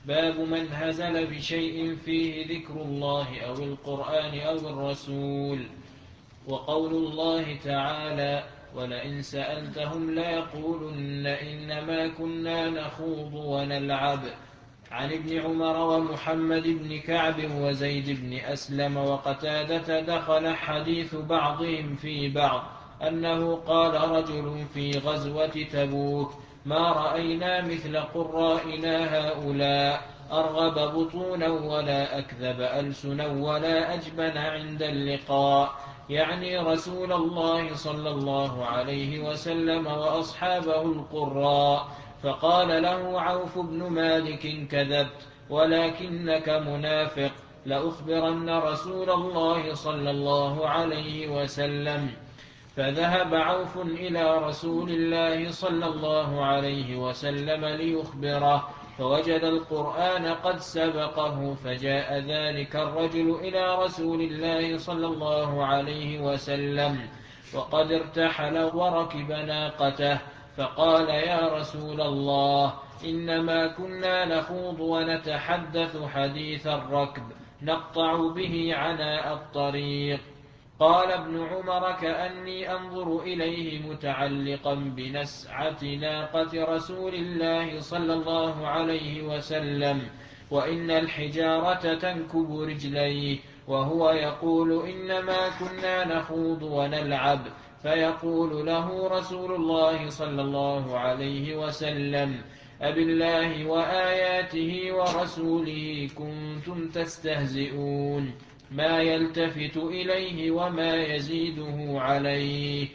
باب من هزل بشيء فيه ذكر الله أو القرآن أو الرسول. وقول الله تعالى: ولئن سألتهم ليقولن إنما كنا نخوض ونلعب. عن ابن عمر ومحمد بن كعب وزيد بن أسلم وقتادة دخل حديث بعضهم في بعض أنه قال رجل في غزوة تبوك: ما رأينا مثل قرائنا هؤلاء، أرغب بطونا ولا أكذب ألسنا ولا أجبن عند اللقاء، يعني رسول الله صلى الله عليه وسلم وأصحابه القراء. فقال له عوف بن مالك: كذبت، ولكنك منافق، لأخبرن رسول الله صلى الله عليه وسلم. فذهب عوف إلى رسول الله صلى الله عليه وسلم ليخبره، فوجد القرآن قد سبقه، فجاء ذلك الرجل إلى رسول الله صلى الله عليه وسلم وقد ارتحل وركب ناقته، فقال: يا رسول الله، إنما كنا نخوض ونتحدث حديث الركب، نقطع به عناء الطريق. قال ابن عمر: كأني أنظر إليه متعلقا بنسعة ناقة رسول الله صلى الله عليه وسلم، وإن الحجارة تنكب رجليه، وهو يقول: إنما كنا نخوض ونلعب. فيقول له رسول الله صلى الله عليه وسلم: أبالله وآياته ورسوله كنتم تستهزئون، ما يلتفت إليه وما يزيده عليه.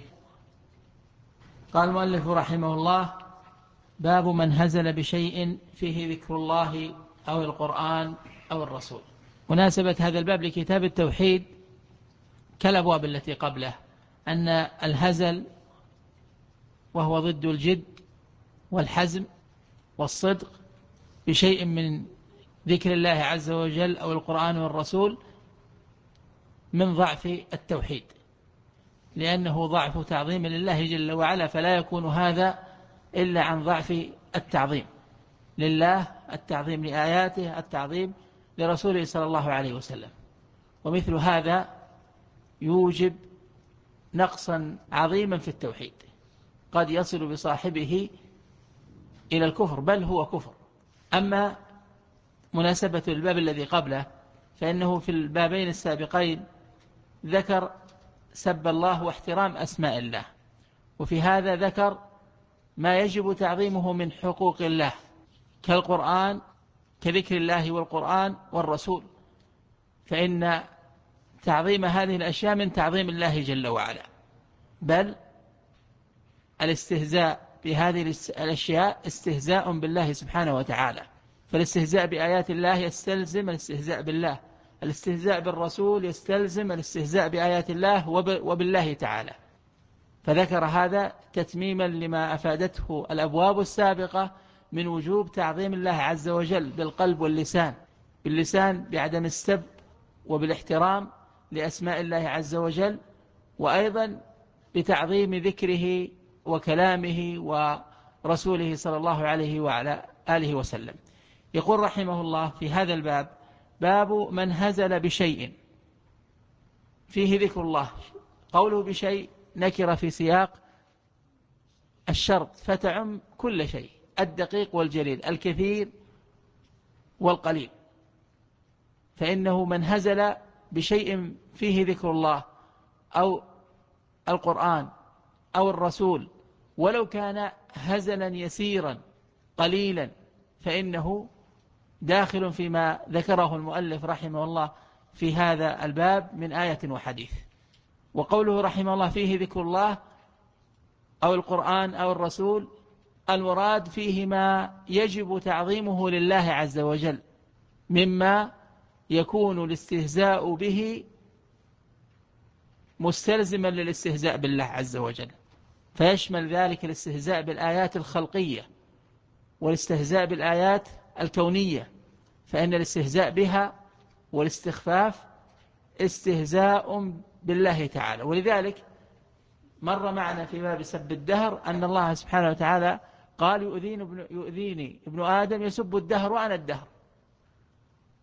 قال المؤلف رحمه الله: باب من هزل بشيء فيه ذكر الله أو القرآن أو الرسول. مناسبة هذا الباب لكتاب التوحيد كالأبواب التي قبله، أن الهزل وهو ضد الجد والحزم والصدق بشيء من ذكر الله عز وجل أو القرآن والرسول من ضعف التوحيد، لأنه ضعف تعظيم لله جل وعلا، فلا يكون هذا إلا عن ضعف التعظيم لله، التعظيم لآياته، التعظيم لرسوله صلى الله عليه وسلم. ومثل هذا يوجب نقصا عظيما في التوحيد، قد يصل بصاحبه إلى الكفر، بل هو كفر. أما مناسبة الباب الذي قبله فإنه في البابين السابقين ذكر سب الله واحترام أسماء الله، وفي هذا ذكر ما يجب تعظيمه من حقوق الله كالقرآن، كذكر الله والقرآن والرسول، فإن تعظيم هذه الأشياء من تعظيم الله جل وعلا. بل الاستهزاء بهذه الأشياء استهزاء بالله سبحانه وتعالى، فالاستهزاء بآيات الله يستلزم الاستهزاء بالله، الاستهزاء بالرسول يستلزم الاستهزاء بآيات الله وبالله تعالى. فذكر هذا تتميما لما أفادته الأبواب السابقة من وجوب تعظيم الله عز وجل بالقلب واللسان، باللسان بعدم السب وبالاحترام لأسماء الله عز وجل، وأيضا بتعظيم ذكره وكلامه ورسوله صلى الله عليه وعلى آله وسلم. يقول رحمه الله في هذا الباب: باب من هزل بشيء فيه ذكر الله. قوله بشيء نكر في سياق الشرط، فتعم كل شيء، الدقيق والجليل، الكثير والقليل. فإنه من هزل بشيء فيه ذكر الله أو القرآن أو الرسول، ولو كان هزلا يسيرا قليلا، فإنه داخل فيما ذكره المؤلف رحمه الله في هذا الباب من آية وحديث. وقوله رحمه الله فيه ذكر الله أو القرآن أو الرسول، المراد فيه ما يجب تعظيمه لله عز وجل، مما يكون الاستهزاء به مستلزما للاستهزاء بالله عز وجل، فيشمل ذلك الاستهزاء بالآيات الخلقية والاستهزاء بالآيات الكونية، فإن الاستهزاء بها والاستخفاف استهزاء بالله تعالى. ولذلك مر معنا في باب سب الدهر أن الله سبحانه وتعالى قال: يؤذيني ابن آدم يسب الدهر وأنا الدهر.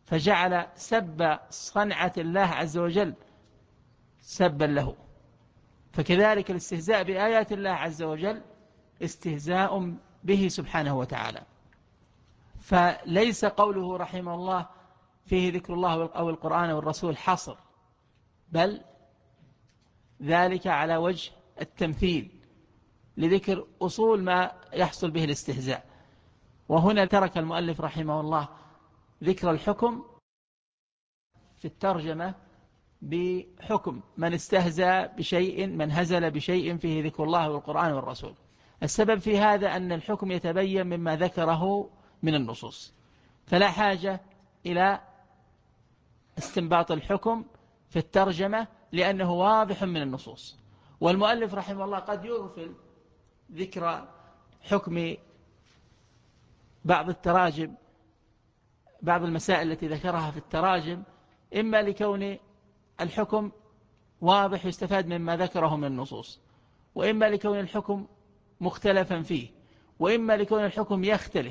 فجعل سب صنعة الله عز وجل سبا له. فكذلك الاستهزاء بآيات الله عز وجل استهزاء به سبحانه وتعالى. فليس قوله رحمه الله فيه ذكر الله أو القرآن والرسول حصر، بل ذلك على وجه التمثيل لذكر أصول ما يحصل به الاستهزاء. وهنا ترك المؤلف رحمه الله ذكر الحكم في الترجمة بحكم من استهزأ بشيء، من هزل بشيء فيه ذكر الله والقرآن والرسول. السبب في هذا أن الحكم يتبين مما ذكره من النصوص، فلا حاجة إلى استنباط الحكم في الترجمة لأنه واضح من النصوص. والمؤلف رحمه الله قد يغفل ذكر حكم بعض التراجم، بعض المسائل التي ذكرها في التراجم، إما لكون الحكم واضح يستفاد مما ذكره من النصوص، وإما لكون الحكم مختلفا فيه، وإما لكون الحكم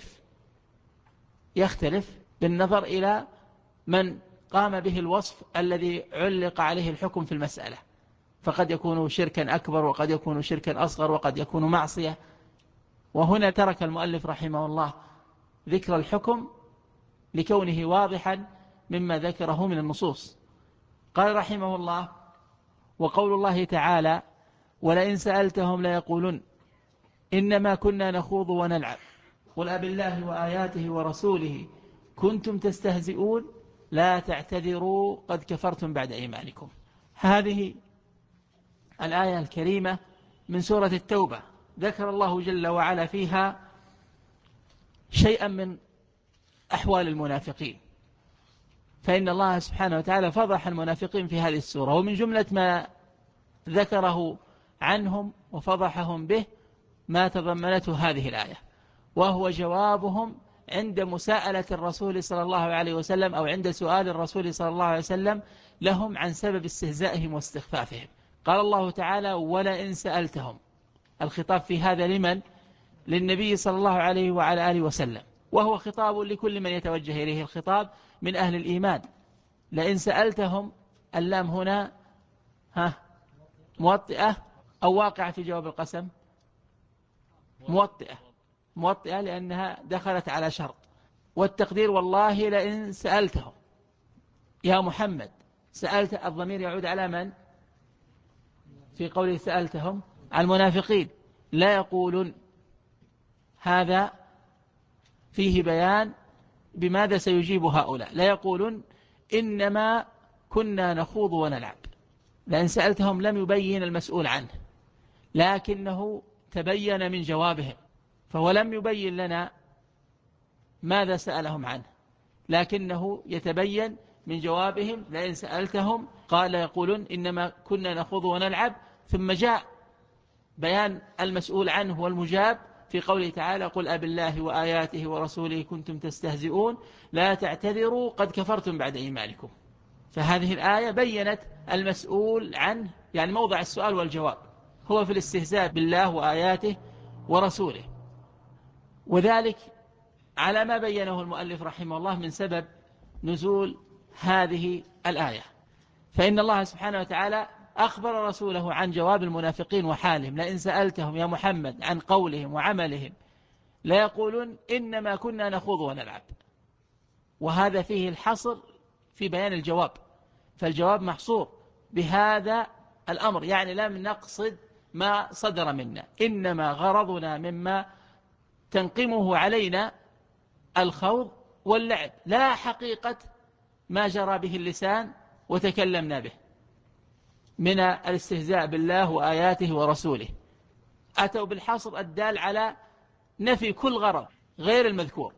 يختلف بالنظر إلى من قام به الوصف الذي علق عليه الحكم في المسألة، فقد يكون شركا أكبر، وقد يكون شركا أصغر، وقد يكون معصية. وهنا ترك المؤلف رحمه الله ذكر الحكم لكونه واضحا مما ذكره من النصوص. قال رحمه الله: وقول الله تعالى: ولئن سألتهم ليقولن إنما كنا نخوض ونلعب قل أبالله وآياته ورسوله كنتم تستهزئون لا تعتذروا قد كفرتم بعد إيمانكم. هذه الآية الكريمة من سورة التوبة ذكر الله جل وعلا فيها شيئا من أحوال المنافقين، فإن الله سبحانه وتعالى فضح المنافقين في هذه السورة، ومن جملة ما ذكره عنهم وفضحهم به ما تضمنته هذه الآية، وهو جوابهم عند مساءلة الرسول صلى الله عليه وسلم، أو عند سؤال الرسول صلى الله عليه وسلم لهم عن سبب استهزائهم واستخفافهم. قال الله تعالى: ولئن سألتهم. الخطاب في هذا لمن؟ للنبي صلى الله عليه وعلى آله وسلم، وهو خطاب لكل من يتوجه إليه الخطاب من أهل الإيمان. لئن سألتهم، اللام هنا موطئة أو واقعة في جواب القسم؟ موطئة لأنها دخلت على شرط، والتقدير والله لئن سألتهم يا محمد. سألت الضمير يعود على من؟ في قوله سألتهم على المنافقين. لا يقولون، هذا فيه بيان بماذا سيجيب هؤلاء. لا يقولون إنما كنا نخوض ونلعب، لأن سألتهم لم يبين المسؤول عنه، لكنه تبين من جوابهم، فهو لم يبين لنا ماذا سألهم عنه، لكنه يتبين من جوابهم. لئن سألتهم قال يقولون إنما كنا نخوض ونلعب، ثم جاء بيان المسؤول عنه والمجاب في قوله تعالى: قل أبالله وآياته ورسوله كنتم تستهزئون لا تعتذروا قد كفرتم بعد إيمانكم. فهذه الآية بيّنت المسؤول عنه، يعني موضع السؤال والجواب هو في الاستهزاء بالله وآياته ورسوله، وذلك على ما بيّنه المؤلف رحمه الله من سبب نزول هذه الآية. فإن الله سبحانه وتعالى أخبر رسوله عن جواب المنافقين وحالهم: لئن سألتهم يا محمد عن قولهم وعملهم لا يقولون إنما كنا نخوض ونلعب. وهذا فيه الحصر في بيان الجواب، فالجواب محصور بهذا الأمر، يعني لم نقصد ما صدر منا، إنما غرضنا مما تنقمه علينا الخوض واللعب، لا حقيقة ما جرى به اللسان وتكلمنا به من الاستهزاء بالله وآياته ورسوله. أتوا بالحصر الدال على نفي كل غرض غير المذكور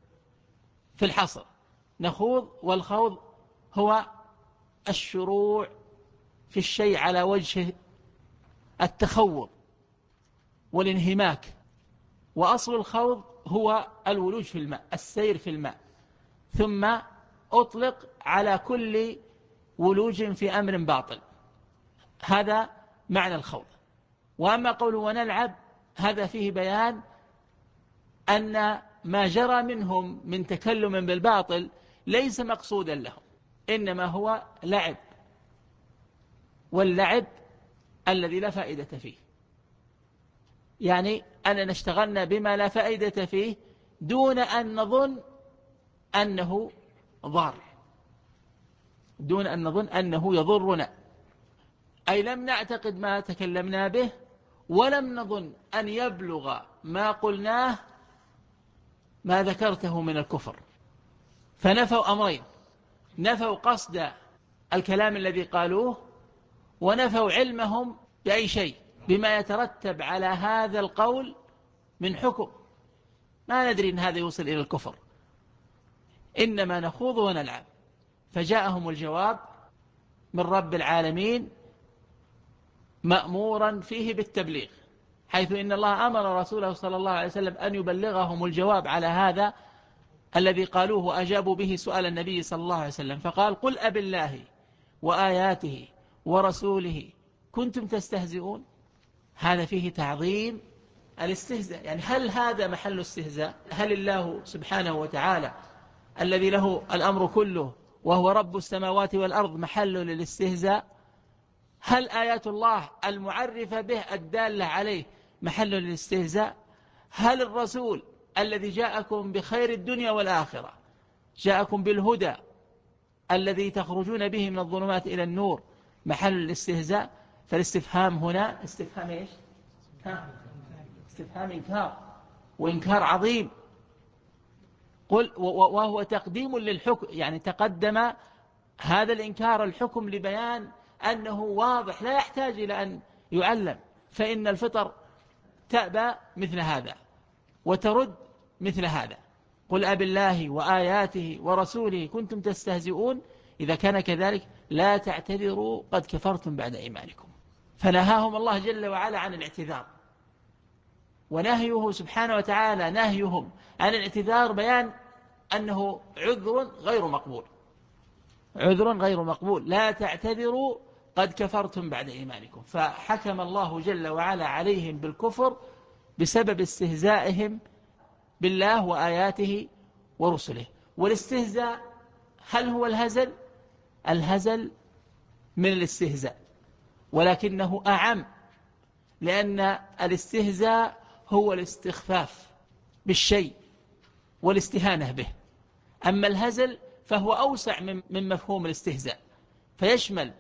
في الحصر. نخوض، والخوض هو الشروع في الشيء على وجه التخوض والانهماك، وأصل الخوض هو الولوج في الماء، السير في الماء، ثم أطلق على كل ولوج في أمر باطل. هذا معنى الخوض. وأما قوله ونلعب، هذا فيه بيان أن ما جرى منهم من تكلم بالباطل ليس مقصودا لهم، إنما هو لعب، واللعب الذي لا فائدة فيه، يعني أننا اشتغلنا بما لا فائدة فيه دون أن نظن أنه ضار، دون أن نظن أنه يضرنا، أي لم نعتقد ما تكلمنا به، ولم نظن أن يبلغ ما قلناه ما ذكرته من الكفر. فنفوا أمرين: نفوا قصد الكلام الذي قالوه، ونفوا علمهم بأي شيء بما يترتب على هذا القول من حكم، ما ندري أن هذا يوصل إلى الكفر، إنما نخوض ونلعب. فجاءهم الجواب من رب العالمين مأمورا فيه بالتبليغ، حيث إن الله أمر رسوله صلى الله عليه وسلم أن يبلغهم الجواب على هذا الذي قالوه وأجابوا به سؤال النبي صلى الله عليه وسلم، فقال: قل أب الله وآياته ورسوله كنتم تستهزئون. هذا فيه تعظيم الاستهزاء، يعني هل هذا محل استهزاء؟ هل الله سبحانه وتعالى الذي له الأمر كله وهو رب السماوات والأرض محل للاستهزاء؟ هل آيات الله المعرفة به الدالة عليه محل للاستهزاء؟ هل الرسول الذي جاءكم بخير الدنيا والآخرة، جاءكم بالهدى الذي تخرجون به من الظلمات إلى النور محل الاستهزاء؟ فالاستفهام هنا استفهام إيش؟ استفهام إنكار، وإنكار عظيم. قل وهو تقديم للحكم، يعني تقدم هذا الإنكار الحكم لبيان أنه واضح لا يحتاج إلى أن يعلم، فإن الفطر تأبى مثل هذا وترد مثل هذا. قل أب الله وآياته ورسوله كنتم تستهزئون، إذا كان كذلك لا تعتذروا قد كفرتم بعد إيمانكم. فنهاهم الله جل وعلا عن الاعتذار، ونهيه سبحانه وتعالى نهيهم عن الاعتذار بيان أنه عذر غير مقبول، عذر غير مقبول، لا تعتذروا قد كفرتم بعد إيمانكم. فحكم الله جل وعلا عليهم بالكفر بسبب استهزائهم بالله وآياته ورسله. والاستهزاء هل هو الهزل؟ الهزل من الاستهزاء، ولكنه أعم، لأن الاستهزاء هو الاستخفاف بالشيء والاستهانة به، أما الهزل فهو أوسع من مفهوم الاستهزاء، فيشمل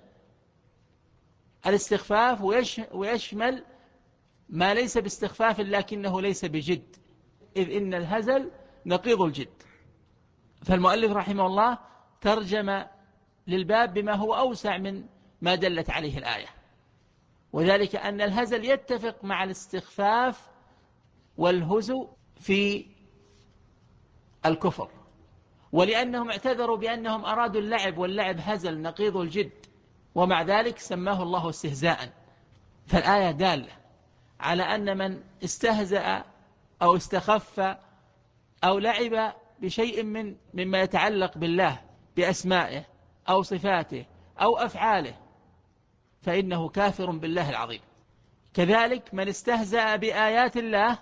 الاستخفاف ويشمل ما ليس باستخفاف لكنه ليس بجد، إذ إن الهزل نقيض الجد. فالمؤلف رحمه الله ترجم للباب بما هو أوسع من ما دلت عليه الآية، وذلك أن الهزل يتفق مع الاستخفاف والهزو في الكفر، ولأنهم اعتذروا بأنهم أرادوا اللعب، واللعب هزل نقيض الجد، ومع ذلك سماه الله استهزاء. فالآية دالة على أن من استهزأ أو استخف أو لعب بشيء مما يتعلق بالله بأسمائه أو صفاته أو أفعاله فإنه كافر بالله العظيم. كذلك من استهزأ بآيات الله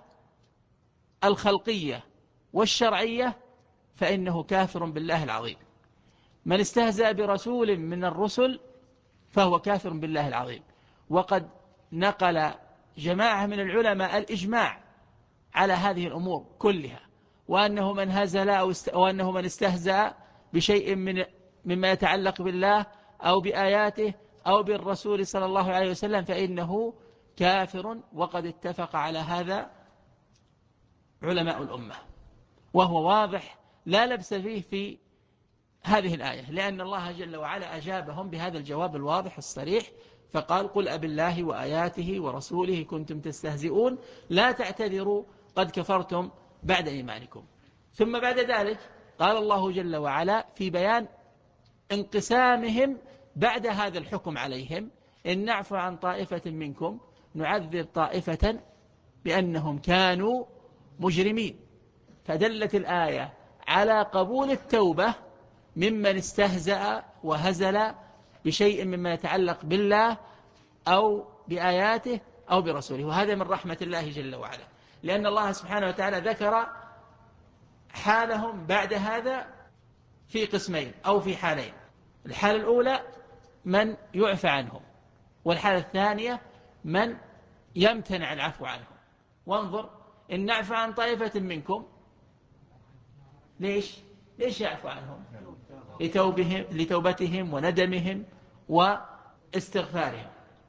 الخلقية والشرعية فإنه كافر بالله العظيم. من استهزأ برسول من الرسل فهو كافر بالله العظيم. وقد نقل جماعة من العلماء الإجماع على هذه الأمور كلها، وأنه من هزل وأنه من استهزأ بشيء مما يتعلق بالله أو بآياته أو بالرسول صلى الله عليه وسلم فإنه كافر، وقد اتفق على هذا علماء الأمة، وهو واضح لا لبس فيه في هذه الآية، لأن الله جل وعلا أجابهم بهذا الجواب الواضح الصريح، فقال: قل أب الله وآياته ورسوله كنتم تستهزئون لا تعتذروا قد كفرتم بعد إيمانكم. ثم بعد ذلك قال الله جل وعلا في بيان انقسامهم بعد هذا الحكم عليهم: إن نعفو عن طائفة منكم نعذب طائفة بأنهم كانوا مجرمين. فدلت الآية على قبول التوبة ممن استهزأ وهزل بشيء مما يتعلق بالله أو بآياته أو برسوله، وهذا من رحمة الله جل وعلا، لأن الله سبحانه وتعالى ذكر حالهم بعد هذا في قسمين أو في حالين. الحالة الأولى من يعفى عنهم، والحالة الثانية من يمتنع العفو عنهم. وانظر، إن نعفى عن طائفة منكم، ليش يعفو عنهم؟ لتوبتهم وندمهم واستغفارهم.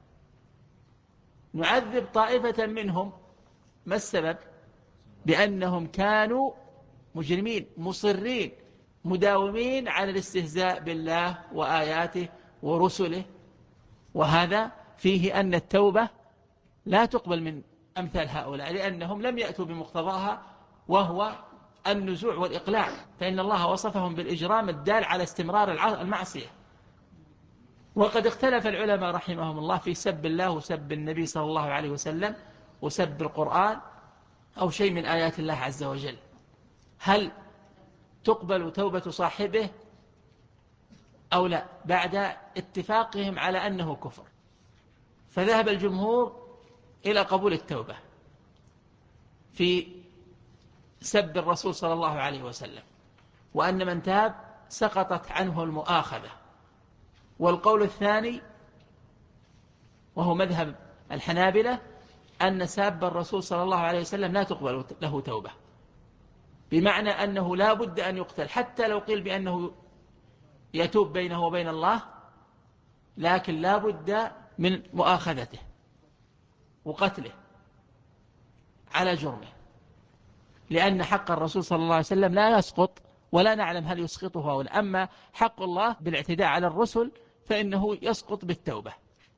نعذب طائفة منهم، ما السبب؟ بأنهم كانوا مجرمين مصرين مداومين على الاستهزاء بالله وآياته ورسله، وهذا فيه أن التوبة لا تقبل من أمثال هؤلاء، لأنهم لم يأتوا بمقتضاها، وهو النزوع والإقلاع، فإن الله وصفهم بالإجرام الدال على استمرار المعصية. وقد اختلف العلماء رحمهم الله في سب الله وسب النبي صلى الله عليه وسلم وسب القرآن أو شيء من آيات الله عز وجل، هل تقبل توبة صاحبه أو لا، بعد اتفاقهم على أنه كفر. فذهب الجمهور إلى قبول التوبة في سب الرسول صلى الله عليه وسلم، وأن من تاب سقطت عنه المؤاخذة. والقول الثاني وهو مذهب الحنابلة أن ساب الرسول صلى الله عليه وسلم لا تقبل له توبة، بمعنى أنه لا بد أن يقتل، حتى لو قيل بأنه يتوب بينه وبين الله، لكن لا بد من مؤاخذته وقتله على جرمه، لأن حق الرسول صلى الله عليه وسلم لا يسقط، ولا نعلم هل يسقطه أو لا. أما حق الله بالاعتداء على الرسل فإنه يسقط بالتوبة.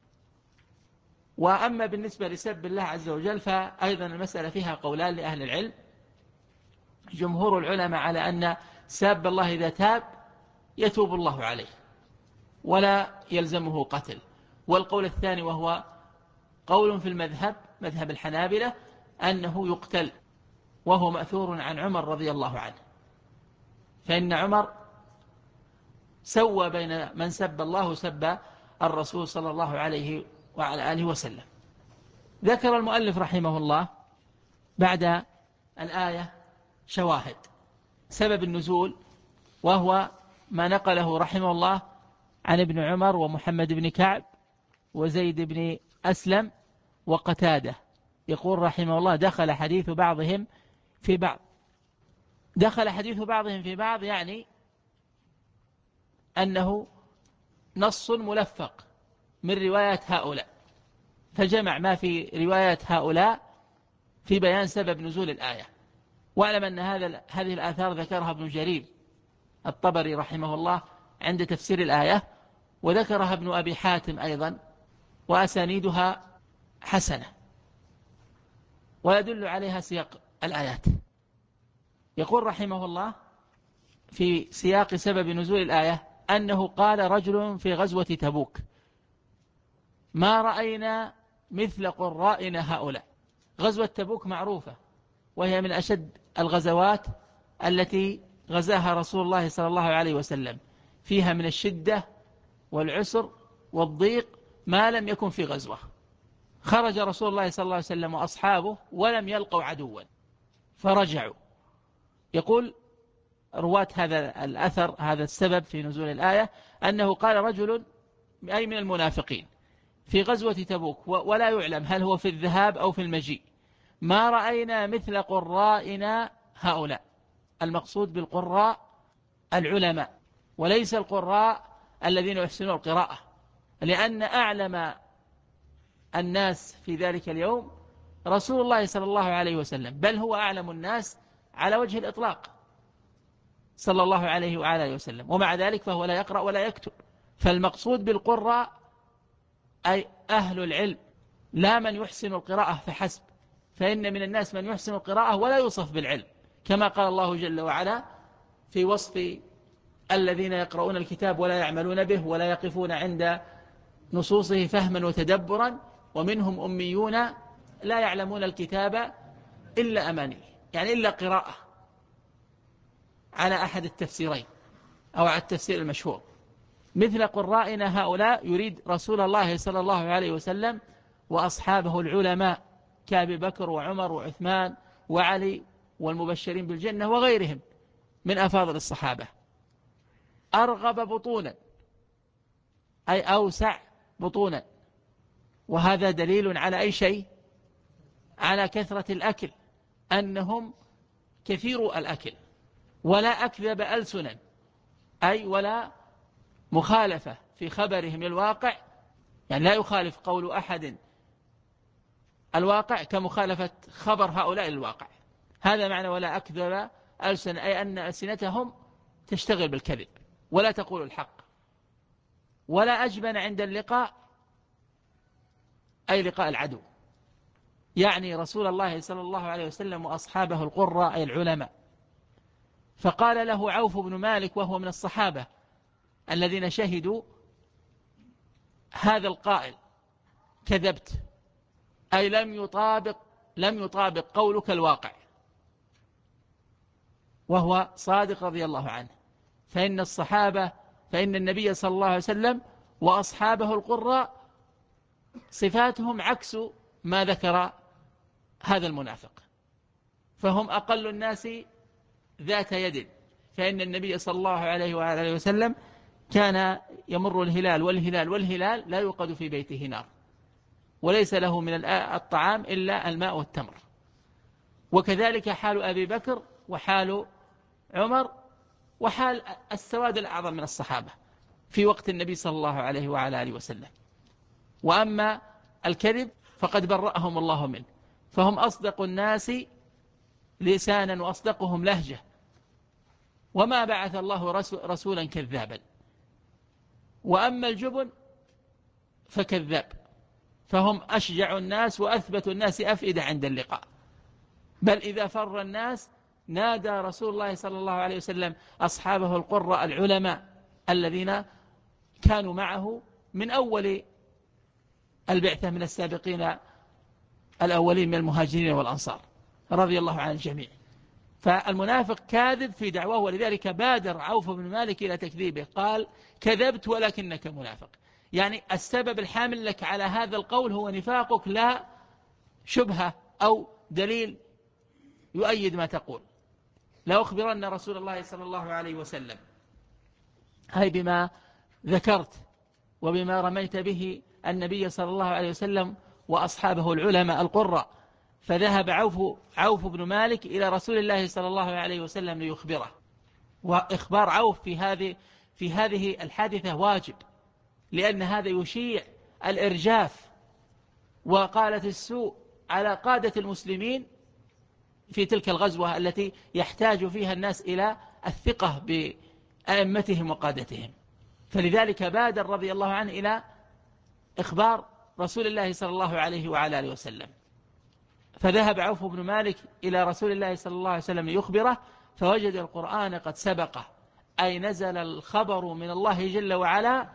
وأما بالنسبة لسب الله عز وجل فأيضا المسألة فيها قولان لأهل العلم. جمهور العلماء على أن ساب الله إذا تاب يتوب الله عليه ولا يلزمه قتل. والقول الثاني وهو قول في مذهب الحنابلة أنه يقتل، وهو مأثور عن عمر رضي الله عنه، فإن عمر سوى بين من سب الله وسب الرسول صلى الله عليه وعلى آله وسلم. ذكر المؤلف رحمه الله بعد الآية شواهد سبب النزول، وهو ما نقله رحمه الله عن ابن عمر ومحمد بن كعب وزيد بن أسلم وقتادة. يقول رحمه الله: دخل حديث بعضهم في بعض. دخل حديث بعضهم في بعض يعني أنه نص ملفق من روايات هؤلاء، فجمع ما في روايات هؤلاء في بيان سبب نزول الآية. واعلم أن هذه الآثار ذكرها ابن جرير الطبري رحمه الله عند تفسير الآية، وذكرها ابن أبي حاتم أيضا، وأسانيدها حسنة، ويدل عليها سياق الآيات. يقول رحمه الله في سياق سبب نزول الآية أنه قال رجل في غزوة تبوك: ما رأينا مثل قرائنا هؤلاء. غزوة تبوك معروفة، وهي من أشد الغزوات التي غزاها رسول الله صلى الله عليه وسلم، فيها من الشدة والعسر والضيق ما لم يكن في غزوة. خرج رسول الله صلى الله عليه وسلم وأصحابه ولم يلقوا عدوا فرجعوا. يقول رواة هذا الأثر هذا السبب في نزول الآية أنه قال رجل أي من المنافقين في غزوة تبوك، ولا يعلم هل هو في الذهاب أو في المجيء: ما رأينا مثل قرائنا هؤلاء. المقصود بالقراء العلماء، وليس القراء الذين يحسنون القراءة، لأن أعلم الناس في ذلك اليوم رسول الله صلى الله عليه وسلم، بل هو أعلم الناس على وجه الإطلاق صلى الله عليه وعلى وسلم، ومع ذلك فهو لا يقرأ ولا يكتب. فالمقصود بالقراء أي أهل العلم، لا من يحسن القراءة فحسب، فإن من الناس من يحسن القراءة ولا يوصف بالعلم، كما قال الله جل وعلا في وصف الذين يقرؤون الكتاب ولا يعملون به ولا يقفون عند نصوصه فهما وتدبرا: ومنهم أميون لا يعلمون الكتاب إلا أماني، يعني إلا قراءة، على أحد التفسيرين أو على التفسير المشهور. مثل قرائنا هؤلاء يريد رسول الله صلى الله عليه وسلم وأصحابه العلماء كأبي بكر وعمر وعثمان وعلي والمبشرين بالجنة وغيرهم من أفاضل الصحابة. أرغب بطونا أي أوسع بطونا. وهذا دليل على أي شيء؟ على كثرة الأكل، أنهم كثير الأكل. ولا أكذب ألسنا أي ولا مخالفة في خبرهم للواقع، يعني لا يخالف قول أحد الواقع كمخالفة خبر هؤلاء للواقع. هذا معنى ولا أكذب ألسن، أي أن ألسنتهم تشتغل بالكذب ولا تقول الحق. ولا أجبن عند اللقاء أي لقاء العدو، يعني رسول الله صلى الله عليه وسلم وأصحابه القراء أي العلماء. فقال له عوف بن مالك وهو من الصحابة الذين شهدوا هذا القائل: كذبت، أي لم يطابق قولك الواقع. وهو صادق رضي الله عنه. فإن النبي صلى الله عليه وسلم وأصحابه القراء صفاتهم عكس ما ذكر هذا المنافق، فهم أقل الناس ذات يد. فإن النبي صلى الله عليه وآله وسلم كان يمر الهلال والهلال لا يوقد في بيته نار، وليس له من الطعام إلا الماء والتمر. وكذلك حال أبي بكر وحال عمر وحال السواد الأعظم من الصحابة في وقت النبي صلى الله عليه وعلى آله وسلم. وأما الكذب فقد برأهم الله منه، فهم أصدق الناس لسانا وأصدقهم لهجة، وما بعث الله رسولا كذابا. وأما الجبن فكذاب، فهم أشجع الناس وأثبت الناس أفئدة عند اللقاء. بل إذا فر الناس نادى رسول الله صلى الله عليه وسلم أصحابه القراء العلماء الذين كانوا معه من أول البعثة من السابقين الأولين من المهاجرين والأنصار رضي الله عن الجميع. فالمنافق كاذب في دعواه، ولذلك بادر عوف بن مالك إلى تكذيبه، قال: كذبت ولكنك منافق. يعني السبب الحامل لك على هذا القول هو نفاقك، لا شبهة أو دليل يؤيد ما تقول. لا أخبرن رسول الله صلى الله عليه وسلم، هاي بما ذكرت وبما رميت به النبي صلى الله عليه وسلم وأصحابه العلماء القراء. فذهب عوف بن مالك إلى رسول الله صلى الله عليه وسلم ليخبره. وإخبار عوف في هذه الحادثة واجب، لأن هذا يشيع الإرجاف وقالة السوء على قادة المسلمين في تلك الغزوة التي يحتاج فيها الناس إلى الثقة بأئمتهم وقادتهم. فلذلك بادر رضي الله عنه إلى إخبار رسول الله صلى الله عليه وعلى آله وسلم. فذهب عوف بن مالك إلى رسول الله صلى الله عليه وسلم ليخبره، فوجد القرآن قد سبقه، أي نزل الخبر من الله جل وعلا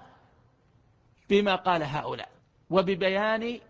بما قال هؤلاء وببيان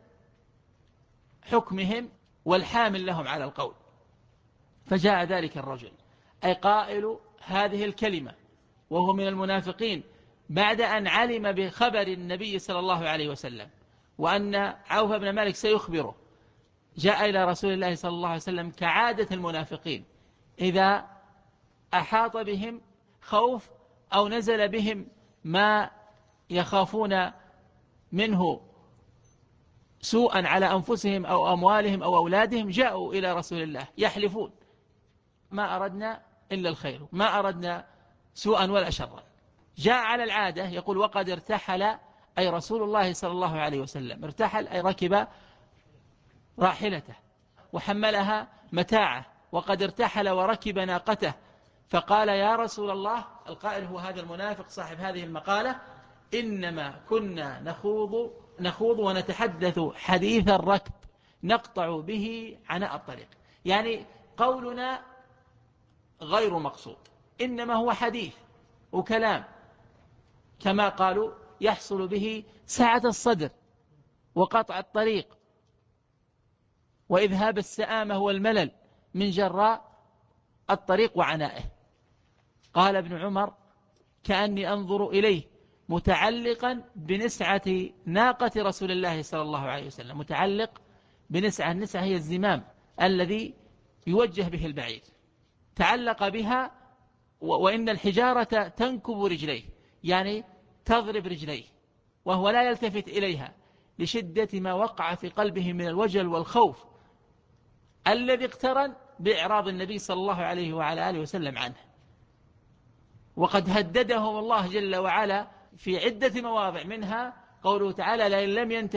حكمهم والحامل لهم على القول. فجاء ذلك الرجل أي قائل هذه الكلمة وهو من المنافقين بعد أن علم بخبر النبي صلى الله عليه وسلم وأن عوف بن مالك سيخبره، جاء إلى رسول الله صلى الله عليه وسلم كعادة المنافقين إذا أحاط بهم خوف أو نزل بهم ما يخافون منه سوءا على أنفسهم أو أموالهم أو أولادهم، جاءوا إلى رسول الله يحلفون: ما أردنا إلا الخير، ما أردنا سوءا ولا شرا. جاء على العادة يقول: وقد ارتحل، أي رسول الله صلى الله عليه وسلم ارتحل أي ركب راحلته وحملها متاعه، وقد ارتحل وركب ناقته. فقال: يا رسول الله، القائل هو هذا المنافق صاحب هذه المقالة: إنما كنا نخوض ونتحدث حديث الركب نقطع به عناء الطريق. يعني قولنا غير مقصود، إنما هو حديث وكلام كما قالوا يحصل به سعة الصدر وقطع الطريق وإذهاب السآمة والملل من جراء الطريق وعنائه. قال ابن عمر: كأني أنظر إليه متعلقا بنسعة ناقة رسول الله صلى الله عليه وسلم، متعلق بنسعة، النسعة هي الزمام الذي يوجه به البعير، تعلق بها وإن الحجارة تنكب رجليه، يعني تضرب رجليه وهو لا يلتفت إليها لشدة ما وقع في قلبه من الوجل والخوف الذي اقترن بإعراض النبي صلى الله عليه وعلى آله وسلم عنه. وقد هددهم الله جل وعلا في عدة مواضع، منها قوله تعالى: لئن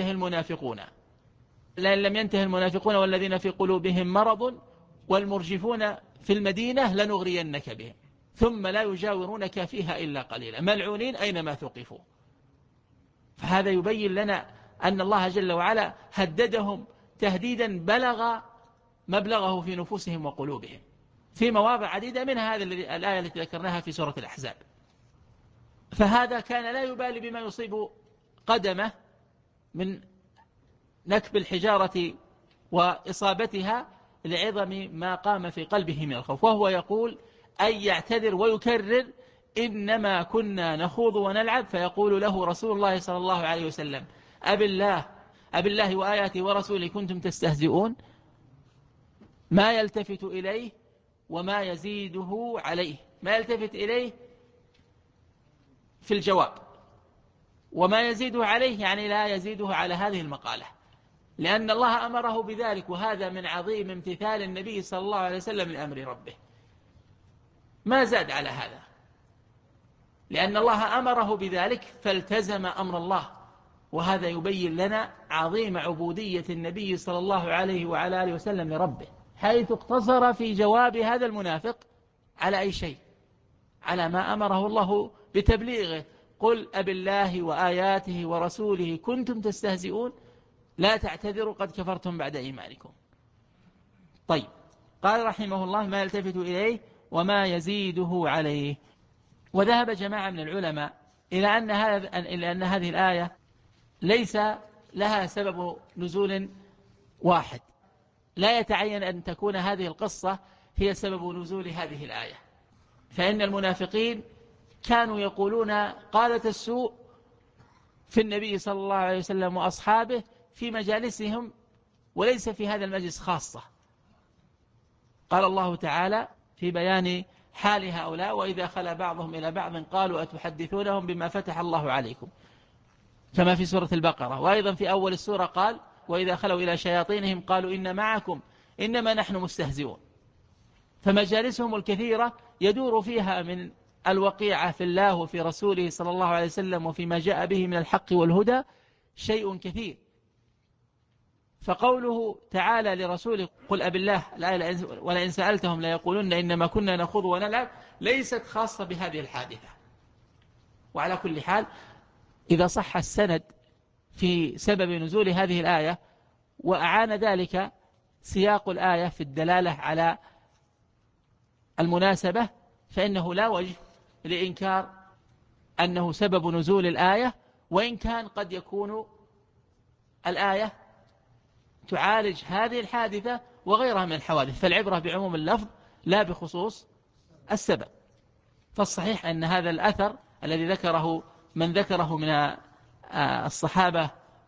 لم ينته المنافقون والذين في قلوبهم مرض والمرجفون في المدينة لنغرينك بهم ثم لا يجاورونك فيها إلا قليلا ملعونين أينما ثقفوا. فهذا يبين لنا أن الله جل وعلا هددهم تهديدا بلغ مبلغه في نفوسهم وقلوبهم في مواضع عديدة، منها هذه الآية التي ذكرناها في سورة الأحزاب. فهذا كان لا يبالي بما يصيب قدمه من نكب الحجارة وإصابتها لعظم ما قام في قلبه من الخوف، وهو يقول أي يعتذر ويكرر: إنما كنا نخوض ونلعب. فيقول له رسول الله صلى الله عليه وسلم: أب الله وآياته ورسوله كنتم تستهزئون. ما يلتفت إليه وما يزيده عليه، ما يلتفت إليه في الجواب، وما يزيده عليه يعني لا يزيده على هذه المقالة، لأن الله أمره بذلك، وهذا من عظيم امتثال النبي صلى الله عليه وسلم لأمر ربه. ما زاد على هذا، لأن الله أمره بذلك فالتزم أمر الله، وهذا يبين لنا عظيم عبودية النبي صلى الله عليه وعلى آله وسلم لربه، حيث اقتصر في جواب هذا المنافق على أي شيء؟ على ما أمره الله بتبليغه: قل أب الله وآياته ورسوله كنتم تستهزئون لا تعتذروا قد كفرتم بعد إيمانكم. طيب، قال رحمه الله: ما يلتفت إليه وما يزيده عليه. وذهب جماعة من العلماء إلى أن هذه الآية ليس لها سبب نزول واحد، لا يتعين أن تكون هذه القصة هي سبب نزول هذه الآية، فإن المنافقين كانوا يقولون قالة السوء في النبي صلى الله عليه وسلم وأصحابه في مجالسهم، وليس في هذا المجلس خاصة. قال الله تعالى في بيان حال هؤلاء: وإذا خلا بعضهم إلى بعض قالوا أتحدثونهم بما فتح الله عليكم، كما في سورة البقرة. وأيضا في أول السورة قال: وإذا خلوا إلى شياطينهم قالوا إن معكم إنما نحن مستهزئون. فمجالسهم الكثيرة يدور فيها من الوقيعة في الله وفي رسوله صلى الله عليه وسلم وفيما جاء به من الحق والهدى شيء كثير. فقوله تعالى لرسوله: قل أب الله ولئن سألتهم ليقولن إنما كنا نخوض ونلعب، ليست خاصة بهذه الحادثة. وعلى كل حال، إذا صح السند في سبب نزول هذه الآية وأعان ذلك سياق الآية في الدلالة على المناسبة، فإنه لا وجه لإنكار أنه سبب نزول الآية، وإن كان قد يكون الآية تعالج هذه الحادثة وغيرها من الحوادث، فالعبرة بعموم اللفظ لا بخصوص السبب. فالصحيح أن هذا الأثر الذي ذكره من ذكره من الصحابة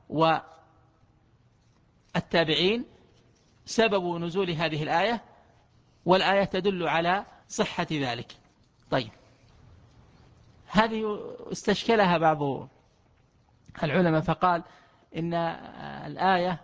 والتابعين سبب نزول هذه الآية، والآية تدل على صحة ذلك. طيب، هذه استشكلها بعض العلماء فقال إن الآية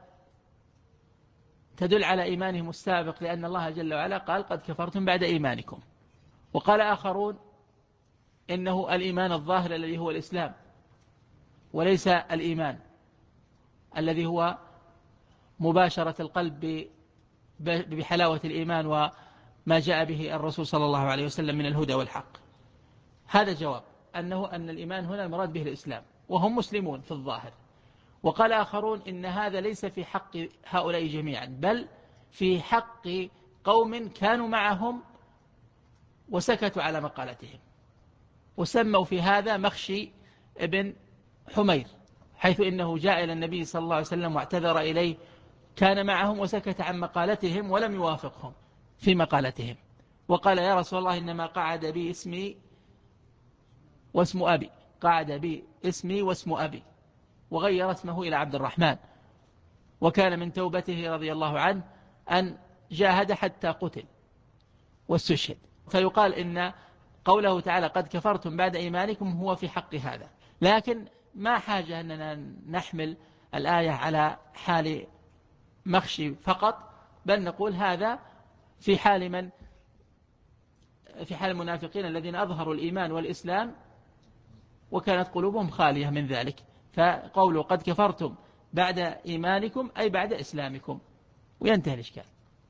تدل على إيمانهم السابق، لأن الله جل وعلا قال: قد كفرتم بعد إيمانكم. وقال آخرون إنه الإيمان الظاهر الذي هو الإسلام، وليس الإيمان الذي هو مباشرة القلب بحلاوة الإيمان وما جاء به الرسول صلى الله عليه وسلم من الهدى والحق. هذا جواب أن الإيمان هنا المراد به الإسلام، وهم مسلمون في الظاهر. وقال آخرون إن هذا ليس في حق هؤلاء جميعا، بل في حق قوم كانوا معهم وسكتوا على مقالتهم، وسموا في هذا مخشي ابن حمير، حيث إنه جاء إلى النبي صلى الله عليه وسلم واعتذر إليه، كان معهم وسكت عن مقالتهم ولم يوافقهم في مقالتهم، وقال: يا رسول الله إنما قعد بي اسمي واسم أبي، قعد بي اسمي واسم أبي، وغير اسمه إلى عبد الرحمن. وكان من توبته رضي الله عنه أن جاهد حتى قتل واستشهد. فيقال إن قوله تعالى قد كفرتم بعد إيمانكم هو في حق هذا، لكن ما حاجة أننا نحمل الآية على حال مخشي فقط، بل نقول هذا في حال المنافقين الذين أظهروا الإيمان والإسلام وكانت قلوبهم خالية من ذلك. فقوله قد كفرتم بعد إيمانكم أي بعد إسلامكم، وينتهي الإشكال.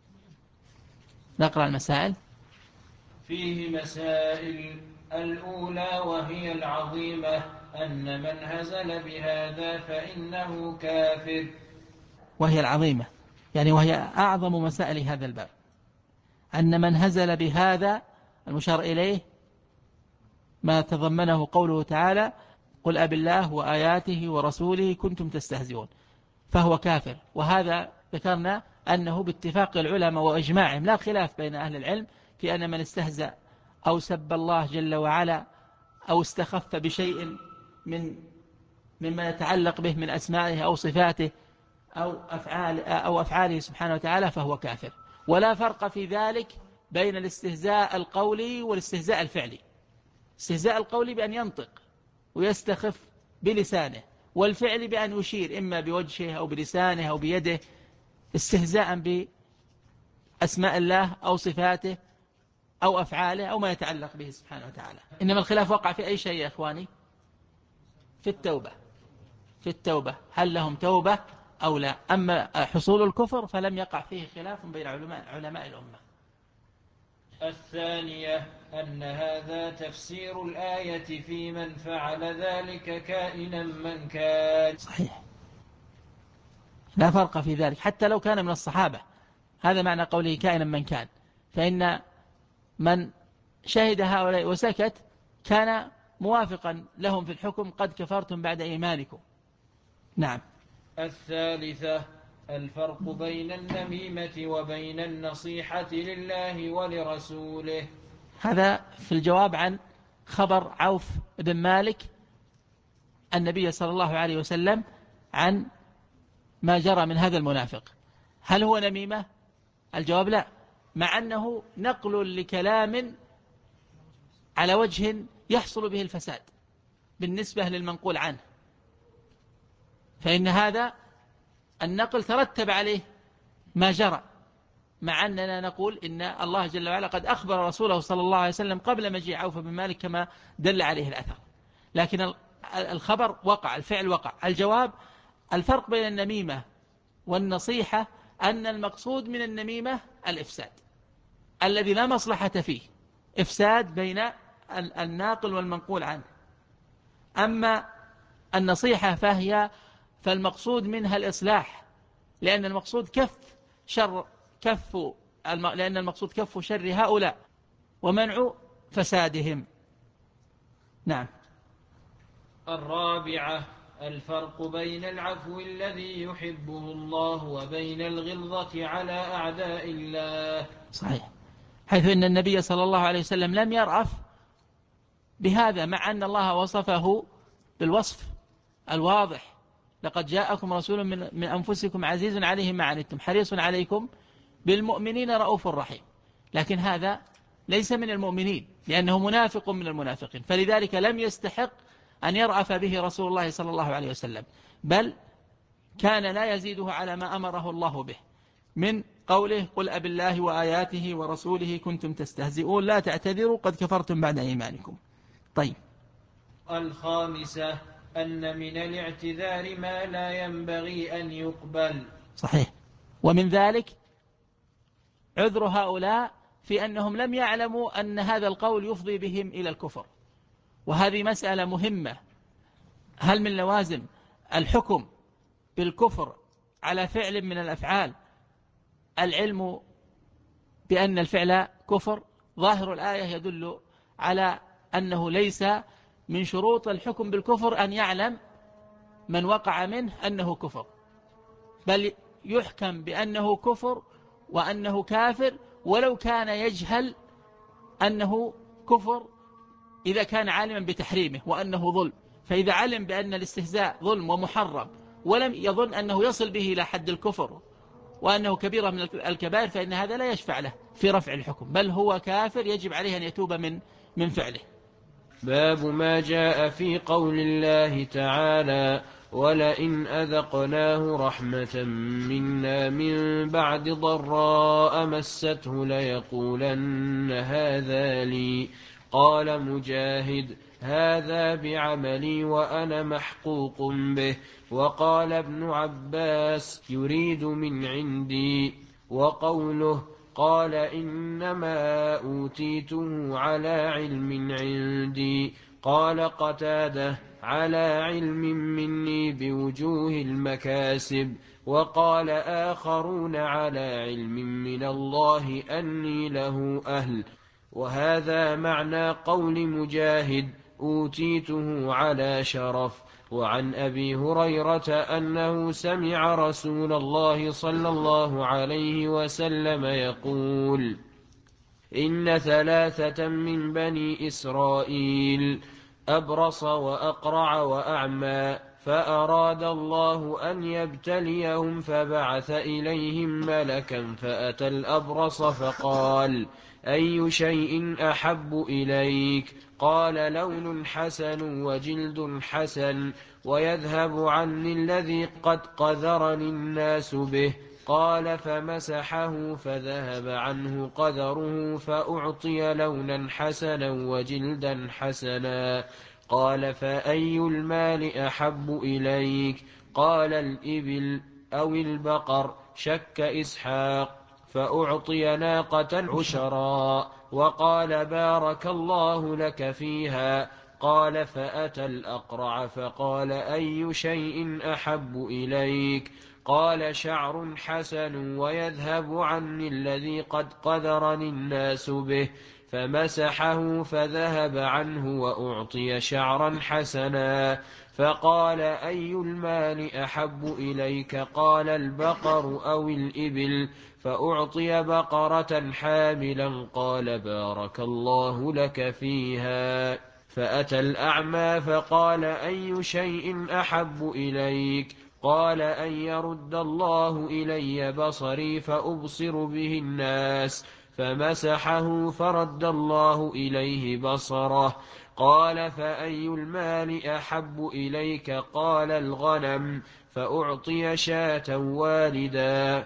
نقرأ المسائل. فيه مسائل. الأولى وهي العظيمة أن من هزل بهذا فإنه كافر. وهي العظيمة يعني وهي أعظم مسائل هذا الباب، أن من هزل بهذا المشار إليه ما تضمنه قوله تعالى قل أب الله وآياته ورسوله كنتم تستهزئون، فهو كافر. وهذا ذكرنا أنه باتفاق العلماء وإجماعهم، لا خلاف بين أهل العلم في أن من استهزأ أو سب الله جل وعلا أو استخف بشيء مما يتعلق به من أسمائه أو صفاته أو أفعاله سبحانه وتعالى فهو كافر. ولا فرق في ذلك بين الاستهزاء القولي والاستهزاء الفعلي. استهزاء القولي بأن ينطق ويستخف بلسانه، والفعل بأن يشير إما بوجهه أو بلسانه أو بيده استهزاء بأسماء الله أو صفاته أو أفعاله أو ما يتعلق به سبحانه وتعالى. إنما الخلاف وقع في أي شيء يا إخواني؟ في التوبة هل لهم توبة أو لا؟ أما حصول الكفر فلم يقع فيه خلاف بين علماء الأمة. الثانية أن هذا تفسير الآية في من فعل ذلك كائنا من كان. صحيح، لا فرق في ذلك حتى لو كان من الصحابة. هذا معنى قوله كائنا من كان، فإن من شهد هؤلاء وسكت كان موافقا لهم في الحكم قد كفرتم بعد إيمانكم. نعم. الثالثة الفرق بين النميمة وبين النصيحة لله ولرسوله. هذا في الجواب عن خبر عوف بن مالك النبي صلى الله عليه وسلم عن ما جرى من هذا المنافق. هل هو نميمة؟ الجواب لا، مع أنه نقل لكلام على وجه يحصل به الفساد بالنسبة للمنقول عنه، فإن هذا النقل ترتب عليه ما جرى، مع أننا نقول إن الله جل وعلا قد أخبر رسوله صلى الله عليه وسلم قبل مجيء عوف بن مالك كما دل عليه الأثر، لكن الخبر وقع، الفعل وقع. الجواب الفرق بين النميمة والنصيحة أن المقصود من النميمة الإفساد الذي لا مصلحة فيه، إفساد بين الناقل والمنقول عنه. أما النصيحة فالمقصود منها الإصلاح، لأن المقصود كف شر هؤلاء ومنع فسادهم. نعم. الرابعة الفرق بين العفو الذي يحبه الله وبين الغلظة على أعداء الله. صحيح، حيث أن النبي صلى الله عليه وسلم لم يرأف بهذا، مع أن الله وصفه بالوصف الواضح لقد جاءكم رسول من أنفسكم عزيز عليه ما عنتم حريص عليكم بالمؤمنين رؤوف رحيم، لكن هذا ليس من المؤمنين لأنه منافق من المنافقين، فلذلك لم يستحق أن يرأف به رسول الله صلى الله عليه وسلم، بل كان لا يزيده على ما أمره الله به من قوله قل أب الله وآياته ورسوله كنتم تستهزئون لا تعتذروا قد كفرتم بعد إيمانكم. طيب. الخامسة أن من الاعتذار ما لا ينبغي أن يقبل. صحيح، ومن ذلك عذر هؤلاء في أنهم لم يعلموا أن هذا القول يفضي بهم إلى الكفر، وهذه مسألة مهمة. هل من لوازم الحكم بالكفر على فعل من الأفعال العلم بأن الفعل كفر؟ ظاهر الآية يدل على أنه ليس من شروط الحكم بالكفر أن يعلم من وقع منه أنه كفر، بل يحكم بأنه كفر وأنه كافر ولو كان يجهل أنه كفر إذا كان عالما بتحريمه وأنه ظلم. فإذا علم بأن الاستهزاء ظلم ومحرم ولم يظن أنه يصل به إلى حد الكفر وأنه كبيرة من الكبائر، فإن هذا لا يشفع له في رفع الحكم، بل هو كافر يجب عليه أن يتوب من من فعله. باب ما جاء في قول الله تعالى: ولئن أذقناه رحمة منا من بعد ضراء مسته ليقولن هذا لي. قال مجاهد: هذا بعملي وأنا محقوق به. وقال ابن عباس: يريد من عندي. وقوله: قال إنما أوتيته على علم عندي. قال قتادة: على علم مني بوجوه المكاسب. وقال آخرون: على علم من الله أني له أهل. وهذا معنى قول مجاهد: أوتيته على شرف. وعن أبي هريرة أنه سمع رسول الله صلى الله عليه وسلم يقول: إن 3 من بني إسرائيل أبرص وأقرع وأعمى، فأراد الله أن يبتليهم فبعث إليهم ملكا فأتى الأبرص فقال: أي شيء أحب إليك؟ قال: لون حسن وجلد حسن ويذهب عني الذي قد قذرني الناس به. قال: فمسحه فذهب عنه قذره فأعطي لونا حسنا وجلدا حسنا. قال: فأي المال أحب إليك؟ قال: الإبل أو البقر. شك إسحاق، فأعطي ناقة عشرا. وقال: بارك الله لك فيها. قال: فأتى الأقرع فقال: أي شيء أحب إليك؟ قال: شعر حسن ويذهب عني الذي قد قذرني الناس به. فمسحه فذهب عنه وأعطي شعرا حسنا. فقال: أي المال أحب إليك؟ قال: البقر أو الإبل. فأعطي بقرة حاملا. قال: بارك الله لك فيها. فأتى الأعمى فقال: أي شيء أحب إليك؟ قال: أن يرد الله إلي بصري فأبصر به الناس. فمسحه فرد الله إليه بصره. قال: فأي المال أحب إليك؟ قال: الغنم. فأعطي شاة والدا.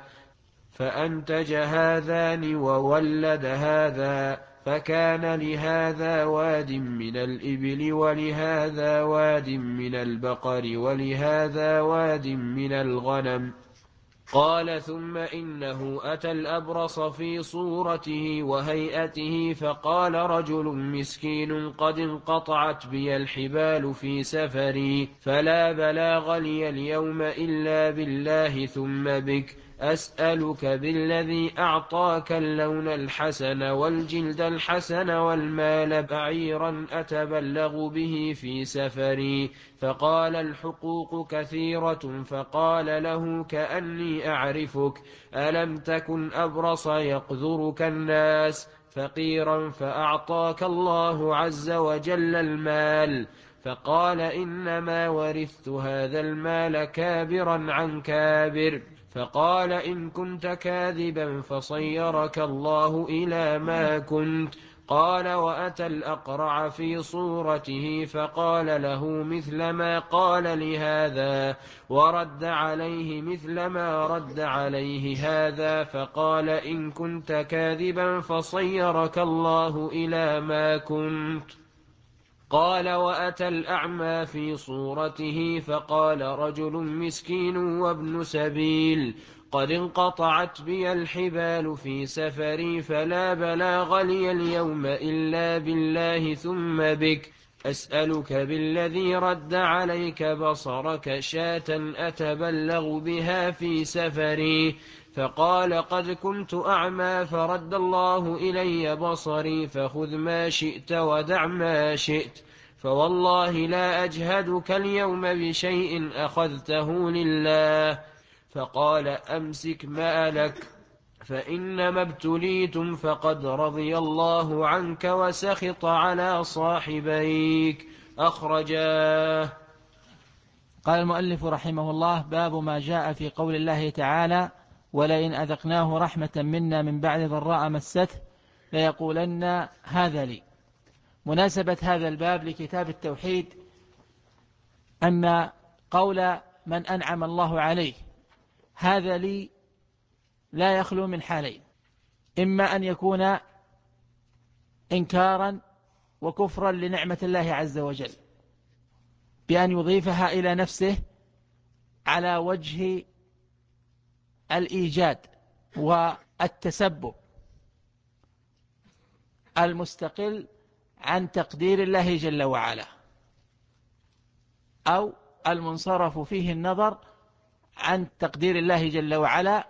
فأنتج هذان وولد هذا. فكان لهذا واد من الإبل ولهذا واد من البقر ولهذا واد من الغنم. قال: ثم إنه أتى الأبرص في صورته وهيئته فقال: رجل مسكين قد انقطعت بي الحبال في سفري، فلا بلاغ لي اليوم إلا بالله ثم بك. أسألك بالذي أعطاك اللون الحسن والجلد الحسن والمال بعيرا أتبلغ به في سفري. فقال: الحقوق كثيرة. فقال له: كأني أعرفك. ألم تكن أبرص يقذرك الناس فقيرا فأعطاك الله عز وجل المال؟ فقال: إنما ورثت هذا المال كابرا عن كابر. فقال: إن كنت كاذبا فصيرك الله إلى ما كنت. قال: وأتى الأقرع في صورته فقال له مثل ما قال لهذا ورد عليه مثل ما رد عليه هذا. فقال: إن كنت كاذبا فصيرك الله إلى ما كنت. قال: وأتى الأعمى في صورته فقال: رجل مسكين وابن سبيل قد انقطعت بي الحبال في سفري، فلا بلاغ لي اليوم إلا بالله ثم بك. أسألك بالذي رد عليك بصرك شاة أتبلغ بها في سفري. فقال: قد كنت أعمى فرد الله إلي بصري، فخذ ما شئت ودع ما شئت، فوالله لا أجهدك اليوم بشيء أخذته لله. فقال: أمسك مالك فإنما ابتليتم، فقد رضي الله عنك وسخط على صاحبيك. أخرجاه. قال المؤلف رحمه الله: باب ما جاء في قول الله تعالى: ولئن أذقناه رحمة منا من بعد ضراء مسته ليقولن هذا لي. مناسبة هذا الباب لكتاب التوحيد أن قول من أنعم الله عليه هذا لي لا يخلو من حالين: إما أن يكون إنكارا وكفرا لنعمة الله عز وجل بأن يضيفها إلى نفسه على وجه الإيجاد والتسبب المستقل عن تقدير الله جل وعلا، أو المنصرف فيه النظر عن تقدير الله جل وعلا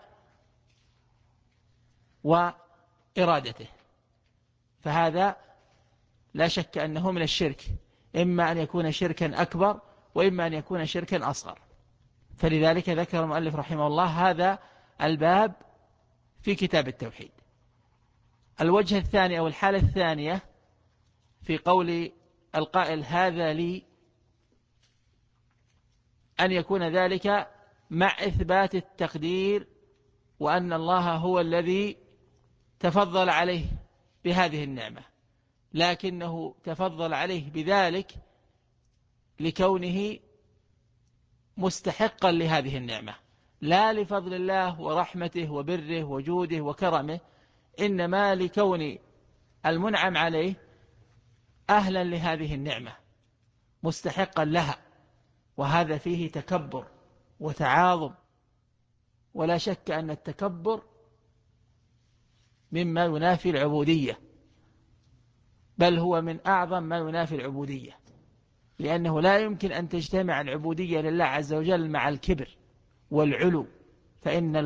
وإرادته، فهذا لا شك أنه من الشرك، إما أن يكون شركا أكبر وإما أن يكون شركا أصغر. فلذلك ذكر المؤلف رحمه الله هذا الباب في كتاب التوحيد. الوجه الثاني أو الحالة الثانية في قول القائل هذا لي أن يكون ذلك مع إثبات التقدير وأن الله هو الذي تفضل عليه بهذه النعمة، لكنه تفضل عليه بذلك لكونه مستحقا لهذه النعمة، لا لفضل الله ورحمته وبره وجوده وكرمه، إنما لكون المنعم عليه أهلا لهذه النعمة مستحقا لها، وهذا فيه تكبر وتعاظم. ولا شك أن التكبر مما ينافي العبودية، بل هو من أعظم ما ينافي العبودية، لأنه لا يمكن أن تجتمع العبودية لله عز وجل مع الكبر والعلو، فإن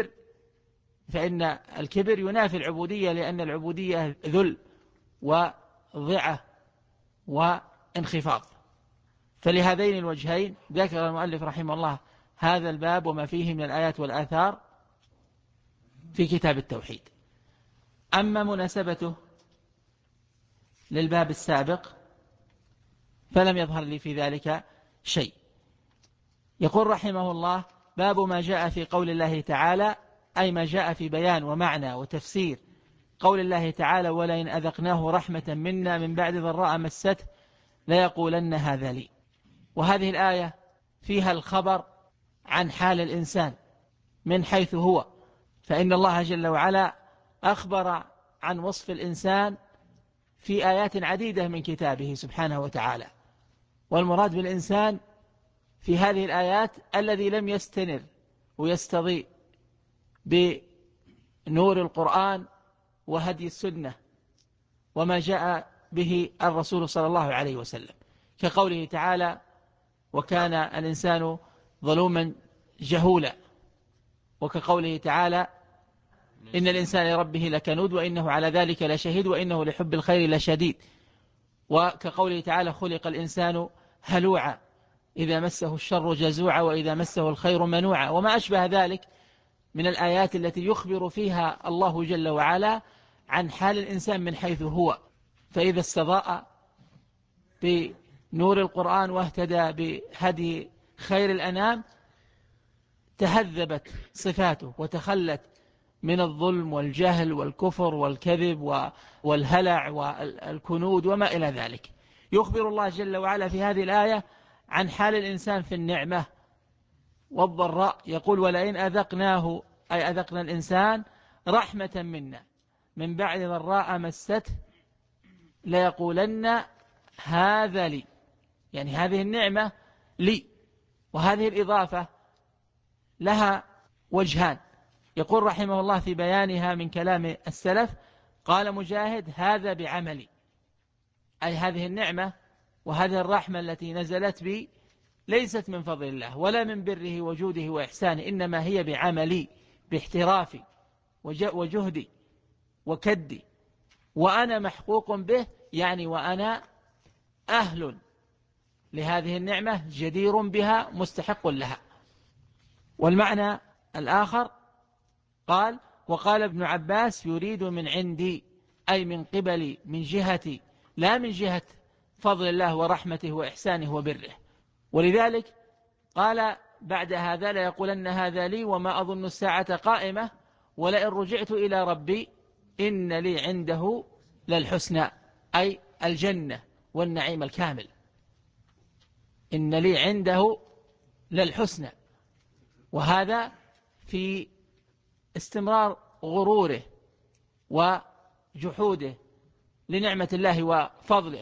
الكبر ينافي العبودية، لأن العبودية ذل وضعة وانخفاض. فلهذين الوجهين ذكر المؤلف رحمه الله هذا الباب وما فيه من الآيات والآثار في كتاب التوحيد. أما مناسبته للباب السابق فلم يظهر لي في ذلك شيء. يقول رحمه الله: باب ما جاء في قول الله تعالى، أي ما جاء في بيان ومعنى وتفسير قول الله تعالى: ولئن أذقناه رحمة منا من بعد ضراء مسته ليقولن هذا لي. وهذه الآية فيها الخبر عن حال الإنسان من حيث هو، فإن الله جل وعلا أخبر عن وصف الإنسان في آيات عديدة من كتابه سبحانه وتعالى، والمراد بالإنسان في هذه الآيات الذي لم يستنر ويستضيء بنور القرآن وهدي السنة وما جاء به الرسول صلى الله عليه وسلم، كقوله تعالى: وكان الإنسان ظلوما جهولا، وكقوله تعالى: إن الإنسان لربه لكنود وإنه على ذلك لشهيد وإنه لحب الخير لشديد، وكقوله تعالى: خلق الإنسان هلوعا إذا مسه الشر جزوعا وإذا مسه الخير منوعا، وما أشبه ذلك من الآيات التي يخبر فيها الله جل وعلا عن حال الإنسان من حيث هو. فإذا استضاء بنور القرآن واهتدى بهدي خير الأنام تهذبت صفاته وتخلت من الظلم والجهل والكفر والكذب والهلع والكنود وما إلى ذلك. يخبر الله جل وعلا في هذه الآية عن حال الإنسان في النعمة والضراء، يقول: ولئن أذقناه، أي أذقنا الإنسان رحمة منا من بعد ضراء مسته ليقولن هذا لي، يعني هذه النعمة لي. وهذه الإضافة لها وجهان، يقول رحمه الله في بيانها من كلام السلف: قال مجاهد: هذا بعملي، أي هذه النعمة وهذه الرحمة التي نزلت بي ليست من فضل الله ولا من بره وجوده وإحسانه، إنما هي بعملي، باحترافي وجهدي وكدي، وأنا محقوق به، يعني وأنا أهل لهذه النعمة جدير بها مستحق لها. والمعنى الآخر قال: وقال ابن عباس: يريد من عندي، أي من قبلي، من جهتي، لا من جهة فضل الله ورحمته وإحسانه وبره. ولذلك قال بعد هذا: ليقولن هذا لي وما أظن الساعة قائمة ولئن رجعت إلى ربي إن لي عنده للحسنى، أي الجنة والنعيم الكامل. إن لي عنده للحسنى. وهذا في استمرار غروره وجحوده لنعمة الله وفضله.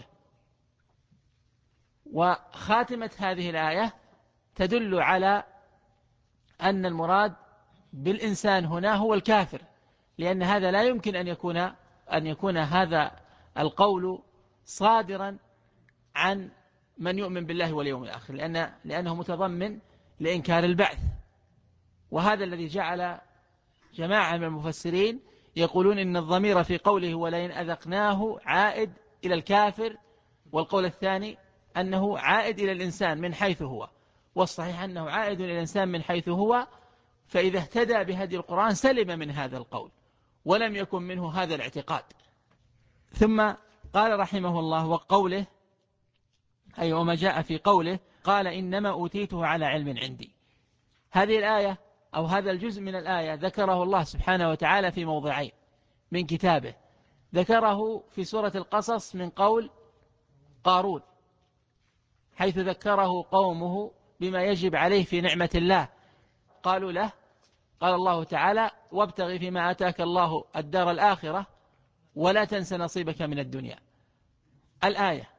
وخاتمة هذه الآية تدل على أن المراد بالإنسان هنا هو الكافر، لأن هذا لا يمكن أن يكون هذا القول صادرا عن من يؤمن بالله واليوم الآخر، لأنه متضمن لإنكار البعث. وهذا الذي جعل جماعة من المفسرين يقولون إن الضمير في قوله ولئن أذقناه عائد إلى الكافر، والقول الثاني أنه عائد إلى الإنسان من حيث هو. والصحيح أنه عائد إلى الإنسان من حيث هو، فإذا اهتدى بهدي القرآن سلم من هذا القول ولم يكن منه هذا الاعتقاد. ثم قال رحمه الله وقوله أي وما جاء في قوله قال إنما أوتيته على علم عندي. هذه الآية أو هذا الجزء من الآية ذكره الله سبحانه وتعالى في موضعين من كتابه. ذكره في سورة القصص من قول قارون، حيث ذكره قومه بما يجب عليه في نعمة الله. قالوا له، قال الله تعالى وابتغ فيما آتاك الله الدار الآخرة ولا تنس نصيبك من الدنيا الآية.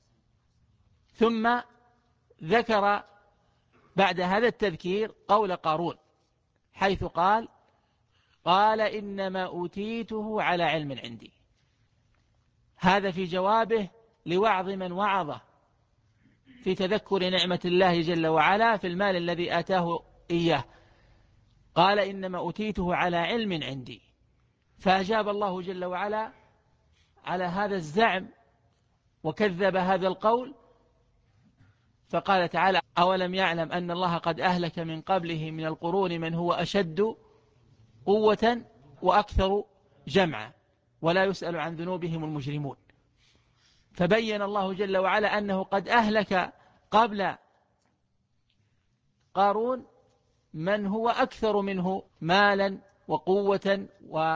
ثم ذكر بعد هذا التذكير قول قارون، حيث قال إنما أوتيته على علم عندي. هذا في جوابه لوعظ من وعظه في تذكر نعمة الله جل وعلا في المال الذي آتاه إياه. قال إنما أوتيته على علم عندي، فأجاب الله جل وعلا على هذا الزعم وكذب هذا القول، فقال تعالى أولم يعلم أن الله قد أهلك من قبله من القرون من هو أشد قوة وأكثر جمعا ولا يسأل عن ذنوبهم المجرمون. فبين الله جل وعلا أنه قد أهلك قبل قارون من هو أكثر منه مالا وقوة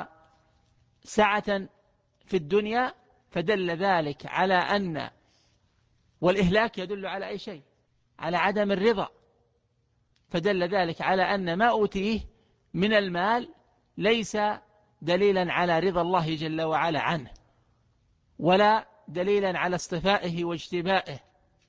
وسعة في الدنيا، فدل ذلك على أن والإهلاك يدل على أي شيء؟ على عدم الرضا. فدل ذلك على أن ما أوتيه من المال ليس دليلا على رضا الله جل وعلا عنه، ولا دليلا على اصطفائه واجتبائه.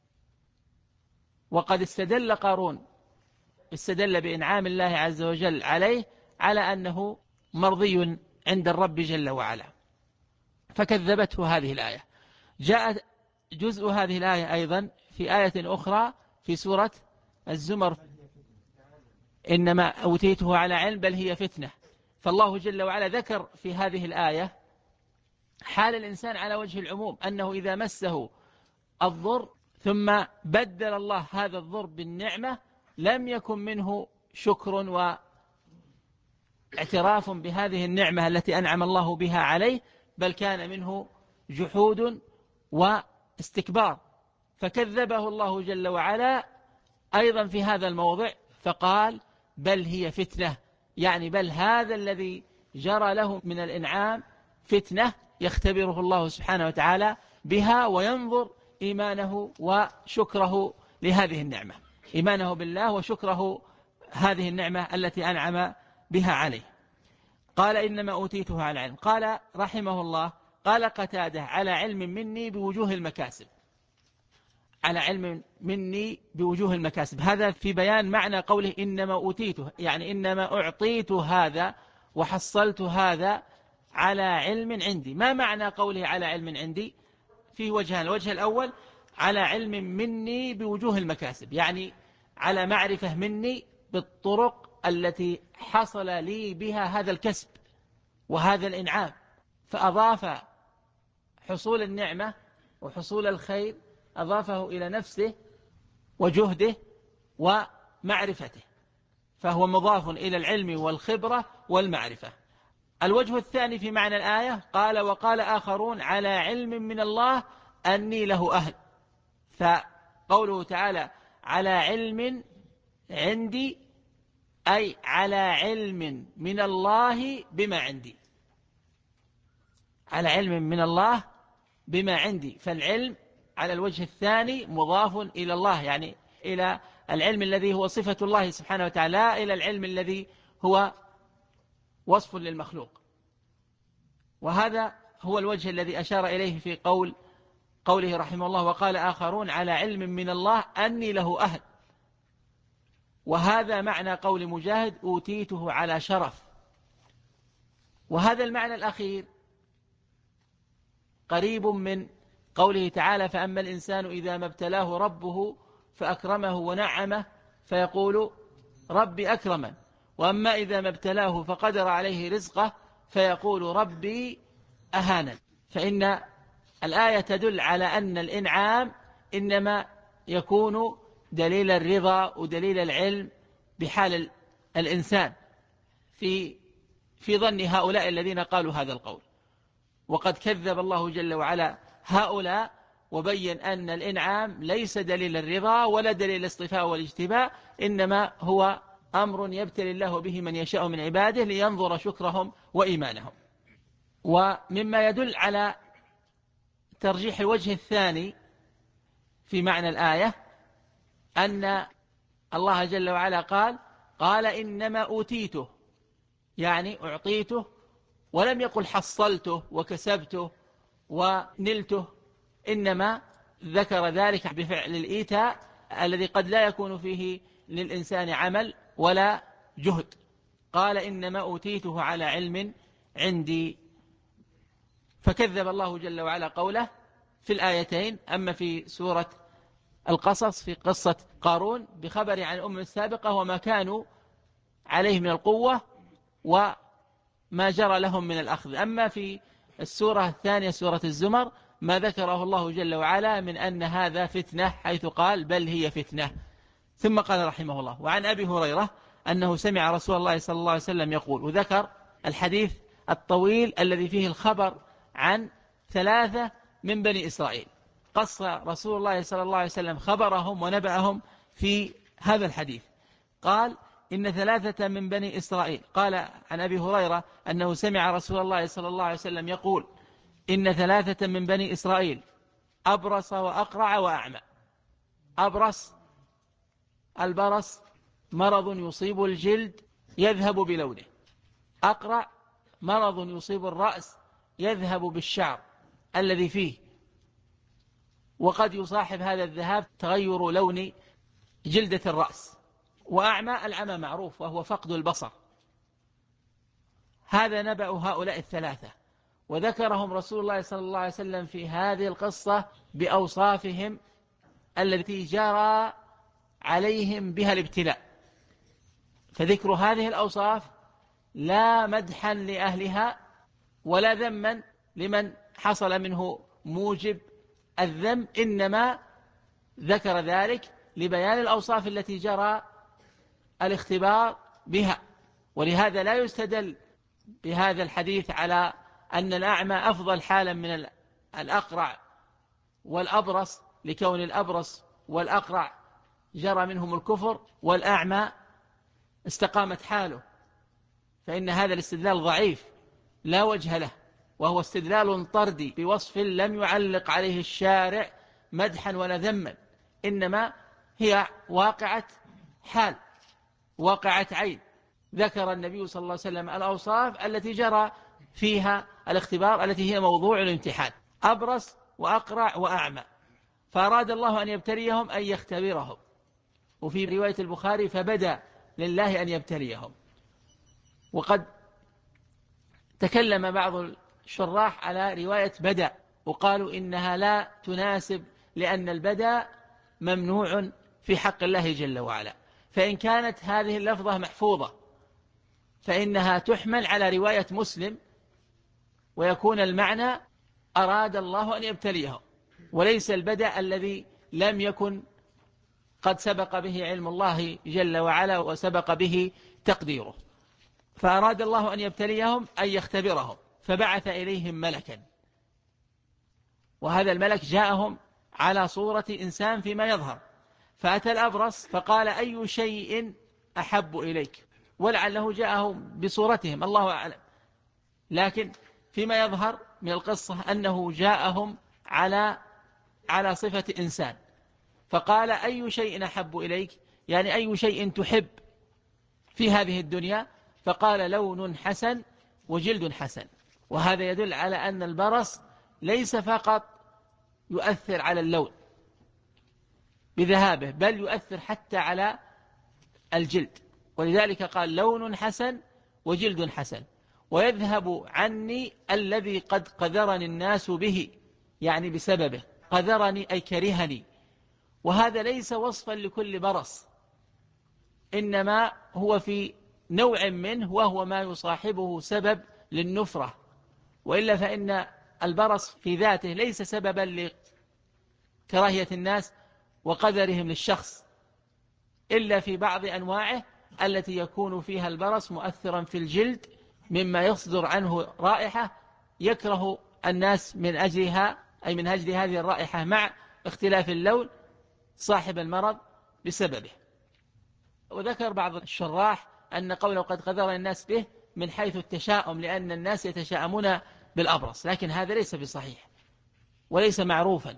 وقد استدل قارون بإنعام الله عز وجل عليه على أنه مرضي عند الرب جل وعلا، فكذبته هذه الآية. جاء جزء هذه الآية أيضا في آية أخرى في سورة الزمر إنما أوتيته على علم بل هي فتنة. فالله جل وعلا ذكر في هذه الآية حال الإنسان على وجه العموم، أنه إذا مسه الضر ثم بدل الله هذا الضر بالنعمة لم يكن منه شكر واعتراف بهذه النعمة التي أنعم الله بها عليه، بل كان منه جحود واستكبار. فكذبه الله جل وعلا أيضا في هذا الموضع فقال بل هي فتنة، يعني بل هذا الذي جرى له من الإنعام فتنة يختبره الله سبحانه وتعالى بها، وينظر إيمانه وشكره لهذه النعمة، إيمانه بالله وشكره هذه النعمة التي أنعم بها عليه. قال إنما أوتيته على علم. قال رحمه الله قال قتادة على علم مني بوجوه المكاسب. على علم مني بوجوه المكاسب، هذا في بيان معنى قوله إنما أوتيته، يعني إنما أعطيت هذا وحصلت هذا على علم عندي. ما معنى قوله على علم عندي؟ فيه وجهان. الوجه الأول على علم مني بوجوه المكاسب، يعني على معرفة مني بالطرق التي حصل لي بها هذا الكسب وهذا الإنعام، فأضاف حصول النعمة وحصول الخير أضافه إلى نفسه وجهده ومعرفته، فهو مضاف إلى العلم والخبرة والمعرفة. الوجه الثاني في معنى الآية قال وقال آخرون على علم من الله أني له أهل. فقوله تعالى على علم عندي أي على علم من الله بما عندي، على علم من الله بما عندي. فالعلم على الوجه الثاني مضاف إلى الله، يعني إلى العلم الذي هو صفة الله سبحانه وتعالى، لا إلى العلم الذي هو وصف للمخلوق. وهذا هو الوجه الذي أشار إليه في قوله رحمه الله: وقال آخرون على علم من الله أني له أهل. وهذا معنى قول مجاهد: أوتيته على شرف. وهذا المعنى الأخير قريب من قوله تعالى: فأما الإنسان إذا ما ابتلاه ربه فأكرمه ونعمه فيقول ربي أكرمن، وأما إذا ما ابتلاه فقدر عليه رزقه فيقول ربي أهانن. فإن الآية تدل على أن الإنعام إنما يكون دليل الرضا ودليل العلم بحال الإنسان في ظن هؤلاء الذين قالوا هذا القول. وقد كذب الله جل وعلا هؤلاء وبين أن الإنعام ليس دليل الرضا ولا دليل الاصطفاء والاجتباء، إنما هو أمر يبتلي الله به من يشاء من عباده لينظر شكرهم وإيمانهم. ومما يدل على ترجيح الوجه الثاني في معنى الآية أن الله جل وعلا قال إنما أوتيته، يعني أعطيته، ولم يقل حصلته وكسبته ونلته، إنما ذكر ذلك بفعل الإيتاء الذي قد لا يكون فيه للإنسان عمل ولا جهد. قال إنما أوتيته على علم عندي. فكذب الله جل وعلا قوله في الآيتين. أما في سورة القصص في قصة قارون بخبر عن الأمم السابقة وما كانوا عليه من القوة وما جرى لهم من الأخذ. أما في السورة الثانية سورة الزمر ما ذكره الله جل وعلا من أن هذا فتنة، حيث قال بل هي فتنة. ثم قال رحمه الله: وعن أبي هريرة أنه سمع رسول الله صلى الله عليه وسلم يقول. وذكر الحديث الطويل الذي فيه الخبر عن 3 من بني إسرائيل. قص رسول الله صلى الله عليه وسلم خبرهم ونبأهم في هذا الحديث. قال إن 3 من بني إسرائيل. قال عن أبي هريرة أنه سمع رسول الله صلى الله عليه وسلم يقول: إن 3 من بني إسرائيل أبرص وأقرع وأعمى. أبرص، البرص مرض يصيب الجلد يذهب بلونه. أقرع مرض يصيب الرأس يذهب بالشعر الذي فيه، وقد يصاحب هذا الذهاب تغير لون جلدة الرأس. وأعمى، العمى معروف وهو فقد البصر. هذا نبأ هؤلاء 3، وذكرهم رسول الله صلى الله عليه وسلم في هذه القصة بأوصافهم التي جرى عليهم بها الابتلاء. فذكر هذه الأوصاف لا مدحا لأهلها ولا ذما لمن حصل منه موجب الذم، إنما ذكر ذلك لبيان الأوصاف التي جرى الاختبار بها. ولهذا لا يستدل بهذا الحديث على أن الأعمى أفضل حالا من الأقرع والأبرص، لكون الأبرص والأقرع جرى منهم الكفر والأعمى استقامت حاله. فإن هذا الاستدلال ضعيف لا وجه له، وهو استدلال طردي بوصف لم يعلق عليه الشارع مدحا ولا ذما، إنما هي واقعة حال، واقعة عين. ذكر النبي صلى الله عليه وسلم الأوصاف التي جرى فيها الاختبار التي هي موضوع الامتحان: أبرص وأقرع وأعمى. فأراد الله أن يبتليهم أن يختبرهم. وفي رواية البخاري: فبدأ لله أن يبتليهم. وقد تكلم بعض الشراح على رواية بدأ، وقالوا إنها لا تناسب، لأن البدأ ممنوع في حق الله جل وعلا. فإن كانت هذه اللفظة محفوظة فإنها تحمل على رواية مسلم، ويكون المعنى أراد الله أن يبتليهم، وليس البدأ الذي لم يكن قد سبق به علم الله جل وعلا وسبق به تقديره. فأراد الله أن يبتليهم أن يختبرهم، فبعث إليهم ملكا، وهذا الملك جاءهم على صورة إنسان فيما يظهر. فأتى الأبرص فقال: أي شيء أحب إليك؟ ولعله جاءهم بصورتهم، الله أعلم، لكن فيما يظهر من القصة أنه جاءهم على صفة إنسان، فقال أي شيء أحب إليك، يعني أي شيء تحب في هذه الدنيا؟ فقال لون حسن وجلد حسن. وهذا يدل على أن البرص ليس فقط يؤثر على اللون بذهابه، بل يؤثر حتى على الجلد، ولذلك قال لون حسن وجلد حسن. ويذهب عني الذي قد قذرني الناس به، يعني بسببه، قذرني أي كرهني. وهذا ليس وصفا لكل برص، إنما هو في نوع منه، وهو ما يصاحبه سبب للنفرة، وإلا فإن البرص في ذاته ليس سببا لكراهية الناس وقدرهم للشخص، إلا في بعض أنواعه التي يكون فيها البرص مؤثرا في الجلد، مما يصدر عنه رائحة يكره الناس من أجلها، أي من أجل هذه الرائحة مع اختلاف اللون صاحب المرض بسببه. وذكر بعض الشراح أن قوله قد قذر الناس به من حيث التشاؤم، لأن الناس يتشاءمون بالأبرص، لكن هذا ليس بصحيح وليس معروفا،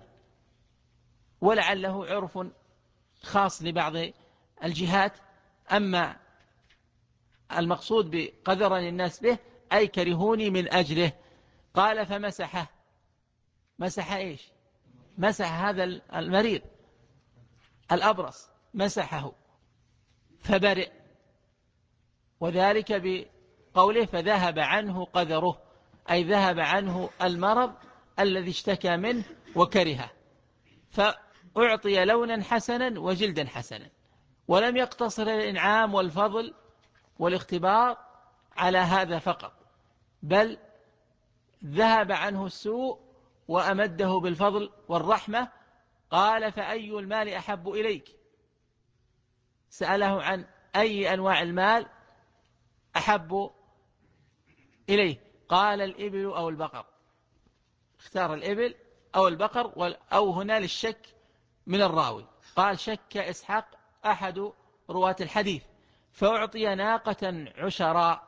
ولعله عرف خاص لبعض الجهات. أما المقصود بقذرني الناس به أي كرهوني من أجله. قال فمسحه، مسح إيش؟ مسح هذا المريض الأبرص، مسحه فبرئ، وذلك بقوله فذهب عنه قذره، أي ذهب عنه المرض الذي اشتكى منه وكرهه، فأعطي لونا حسنا وجلدا حسنا. ولم يقتصر الإنعام والفضل والاختبار على هذا فقط، بل ذهب عنه السوء وأمده بالفضل والرحمة. قال فأي المال أحب إليك؟ سأله عن أي أنواع المال أحب إليه، قال الإبل أو البقر، اختار الإبل أو البقر، أو هنا للشك من الراوي. قال شك إسحاق أحد رواة الحديث، فأعطي ناقة عشراء.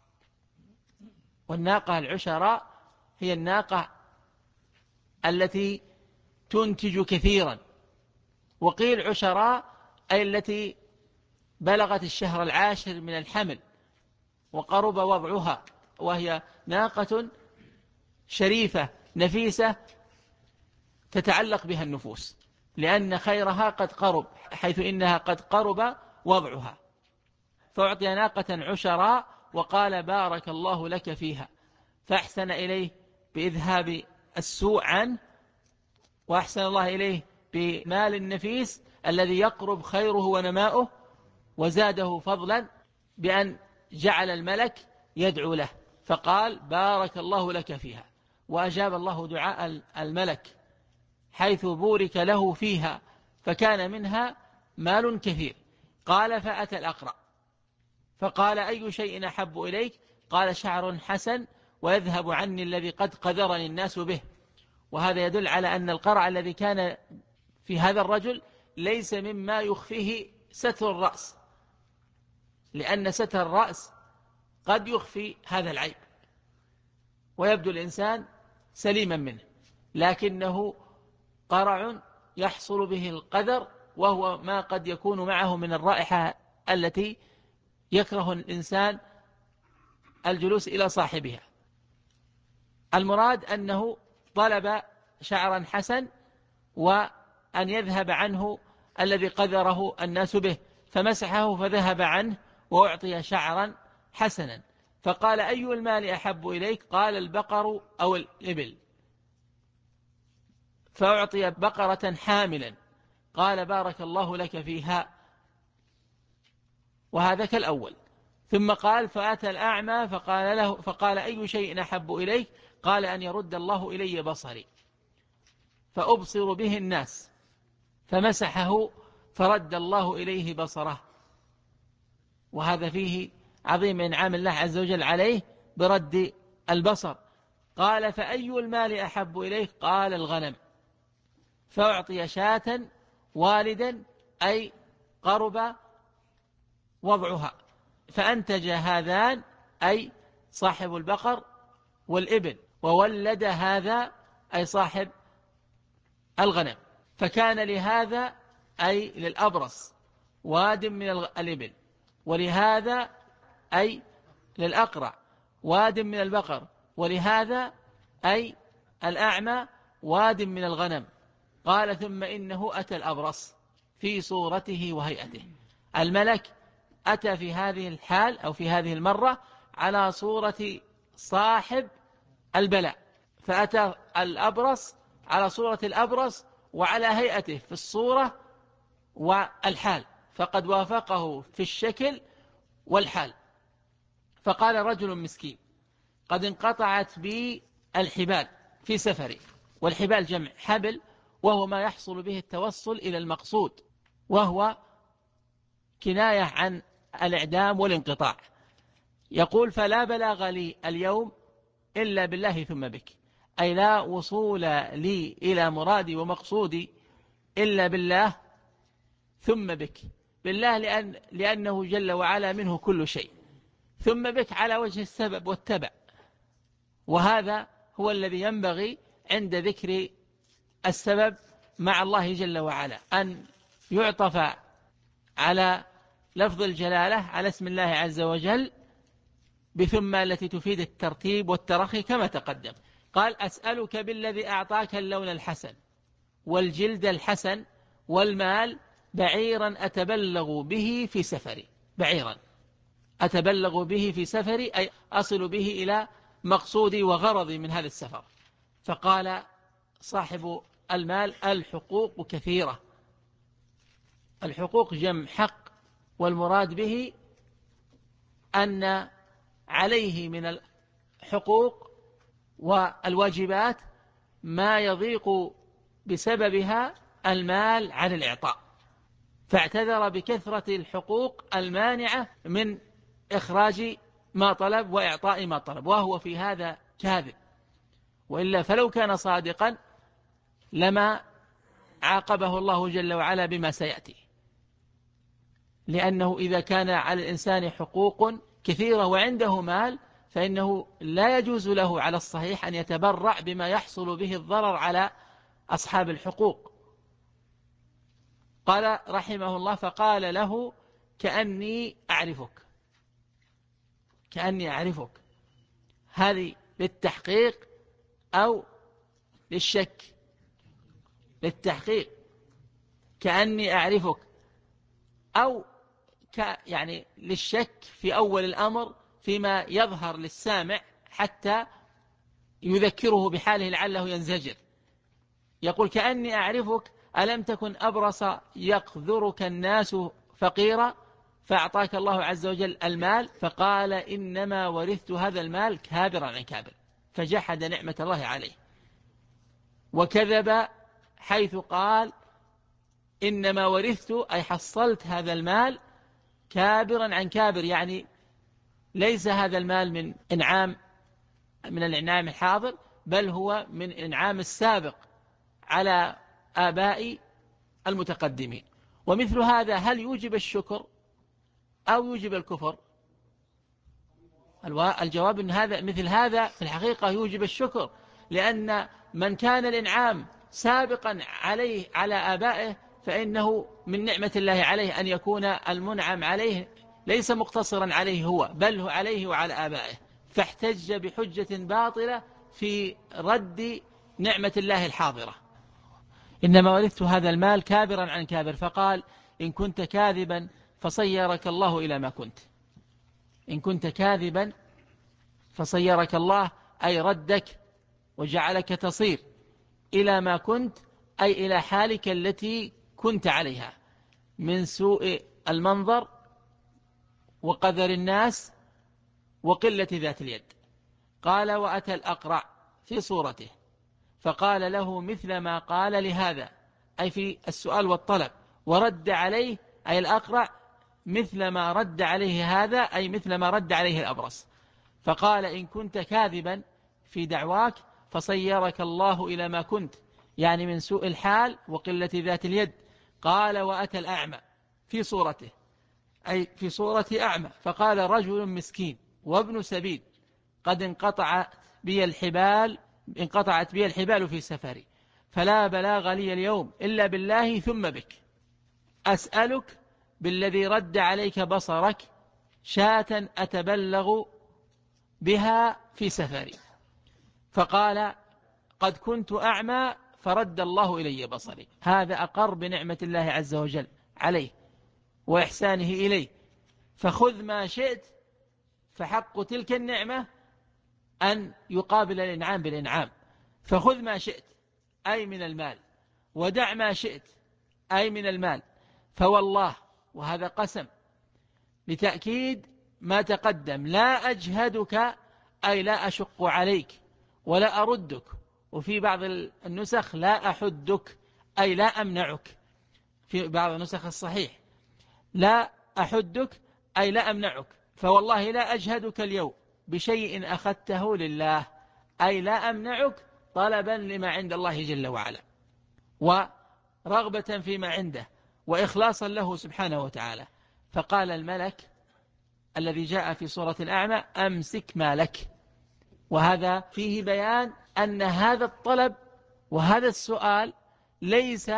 والناقة العشراء هي الناقة التي تنتج كثيرا، وقيل عشراء أي التي بلغت الشهر العاشر من الحمل وقرب وضعها، وهي ناقة شريفة نفيسة تتعلق بها النفوس، لأن خيرها قد قرب، حيث إنها قد قرب وضعها. فأعطي ناقة عشراء وقال بارك الله لك فيها، فأحسن إليه بإذهاب السوء عنه، وأحسن الله إليه بمال النفيس الذي يقرب خيره ونماؤه، وزاده فضلا بأن جعل الملك يدعو له، فقال بارك الله لك فيها، وأجاب الله دعاء الملك حيث بورك له فيها، فكان منها مال كثير. قال فأتى الأقرع فقال أي شيء أحب إليك؟ قال شعر حسن ويذهب عني الذي قد قذرني الناس به. وهذا يدل على أن القرع الذي كان في هذا الرجل ليس مما يخفيه ستر الرأس، لأن ستر الرأس قد يخفي هذا العيب ويبدو الإنسان سليما منه، لكنه قرع يحصل به القذر، وهو ما قد يكون معه من الرائحة التي يكره الإنسان الجلوس إلى صاحبها. المراد أنه طلب شعرا حسن وأن يذهب عنه الذي قذره الناس به، فمسحه فذهب عنه وأعطي شعرا حسنا. فقال أي المال أحب إليك؟ قال البقر أو الإبل، فأعطي بقرة حاملا، قال بارك الله لك فيها، وهذا كالأول. ثم قال فأتى الأعمى فقال أي شيء أحب إليك؟ قال أن يرد الله إلي بصري فأبصر به الناس، فمسحه فرد الله إليه بصره. وهذا فيه عظيم إنعام الله عز وجل عليه برد البصر. قال فأي المال أحب إليك؟ قال الغنم، فأعطي شاة والدا أي قرب وضعها، فأنتج هذان أي صاحب البقر والإبل، وولد هذا أي صاحب الغنم، فكان لهذا أي للأبرص واد من الإبل، ولهذا أي للأقرع واد من البقر، ولهذا أي الأعمى واد من الغنم. قال ثم إنه أتى الأبرص في صورته وهيئته. الملك أتى في هذه الحال أو في هذه المرة على صورة صاحب البلاء، فأتى الأبرص على صورة الأبرص وعلى هيئته في الصورة والحال، فقد وافقه في الشكل والحال. فقال رجل مسكين قد انقطعت بي الحبال في سفري، والحبال جمع حبل، وهو ما يحصل به التوصل إلى المقصود، وهو كناية عن الإعدام والانقطاع. يقول فلا بلاغ لي اليوم إلا بالله ثم بك، أي لا وصول لي إلى مرادي ومقصودي إلا بالله ثم بك. بالله لأنه جل وعلا منه كل شيء، ثم بك على وجه السبب والتبع، وهذا هو الذي ينبغي عند ذكر السبب مع الله جل وعلا، أن يعطف على لفظ الجلالة على اسم الله عز وجل بثم التي تفيد الترتيب والترخي كما تقدم. قال أسألك بالذي أعطاك اللون الحسن والجلد الحسن والمال بعيرا أتبلغ به في سفري. بعيرا أتبلغ به في سفري أي أصل به إلى مقصودي وغرضي من هذا السفر. فقال صاحب المال الحقوق كثيرة. الحقوق جمع حق، والمراد به أن عليه من الحقوق والواجبات ما يضيق بسببها المال عن الإعطاء، فاعتذر بكثرة الحقوق المانعة من إخراج ما طلب وإعطاء ما طلب، وهو في هذا كاذب، وإلا فلو كان صادقا لما عاقبه الله جل وعلا بما سيأتي، لأنه إذا كان على الإنسان حقوق كثيرة وعنده مال فإنه لا يجوز له على الصحيح أن يتبرع بما يحصل به الضرر على أصحاب الحقوق. قال رحمه الله فقال له كأني أعرفك. كأني أعرفك هذه للتحقيق أو للشك؟ للتحقيق. كأني أعرفك أو يعني للشك في أول الأمر فيما يظهر للسامع حتى يذكره بحاله لعله ينزجر. يقول كأني أعرفك ألم تكن أبرص يقذرك الناس فقيرا فأعطاك الله عز وجل المال؟ فقال إنما ورثت هذا المال كابرا عن كابر، فجحد نعمة الله عليه وكذب حيث قال إنما ورثت أي حصلت هذا المال كابرا عن كابر، يعني ليس هذا المال من الإنعام الحاضر، بل هو من إنعام السابق على آباء المتقدمين. ومثل هذا هل يوجب الشكر أو يوجب الكفر؟ الجواب أن مثل هذا في الحقيقة يوجب الشكر، لأن من كان الإنعام سابقا عليه على آبائه فإنه من نعمة الله عليه أن يكون المنعم عليه ليس مقتصرا عليه هو، بل هو عليه وعلى آبائه، فاحتج بحجة باطلة في رد نعمة الله الحاضرة. إنما ورثت هذا المال كابرا عن كابر، فقال إن كنت كاذبا فصيرك الله إلى ما كنت. إن كنت كاذبا فصيرك الله أي ردك وجعلك تصير إلى ما كنت، أي إلى حالك التي كنت عليها من سوء المنظر وقدر الناس وقلة ذات اليد. قال وأتى الأقرع في صورته فقال له مثل ما قال لهذا، أي في السؤال والطلب، ورد عليه أي الأقرع مثل ما رد عليه هذا، أي مثل ما رد عليه الأبرص. فقال إن كنت كاذبا في دعواك فصيرك الله إلى ما كنت، يعني من سوء الحال وقلة ذات اليد. قال وأتى الأعمى في صورته أي في صورة أعمى فقال رجل مسكين وابن سبيل قد انقطعت بي الحبال في سفري، فلا بلاغ لي اليوم إلا بالله ثم بك، أسألك بالذي رد عليك بصرك شاة أتبلغ بها في سفري. فقال قد كنت أعمى فرد الله إلي بصري. هذا أقر بنعمة الله عز وجل عليه وإحسانه إليه. فخذ ما شئت، فحق تلك النعمة أن يقابل الإنعام بالإنعام. فخذ ما شئت أي من المال، ودع ما شئت أي من المال. فوالله، وهذا قسم لتأكيد ما تقدم، لا أجهدك أي لا أشق عليك ولا أردك. وفي بعض النسخ لا أحدك أي لا أمنعك. في بعض النسخ الصحيح لا أحدك أي لا أمنعك. فوالله لا أجهدك اليوم بشيء أخذته لله، أي لا أمنعك طلبا لما عند الله جل وعلا، ورغبة فيما عنده، وإخلاصا له سبحانه وتعالى. فقال الملك الذي جاء في صورة الأعمى أمسك مالك. وهذا فيه بيان أن هذا الطلب وهذا السؤال ليس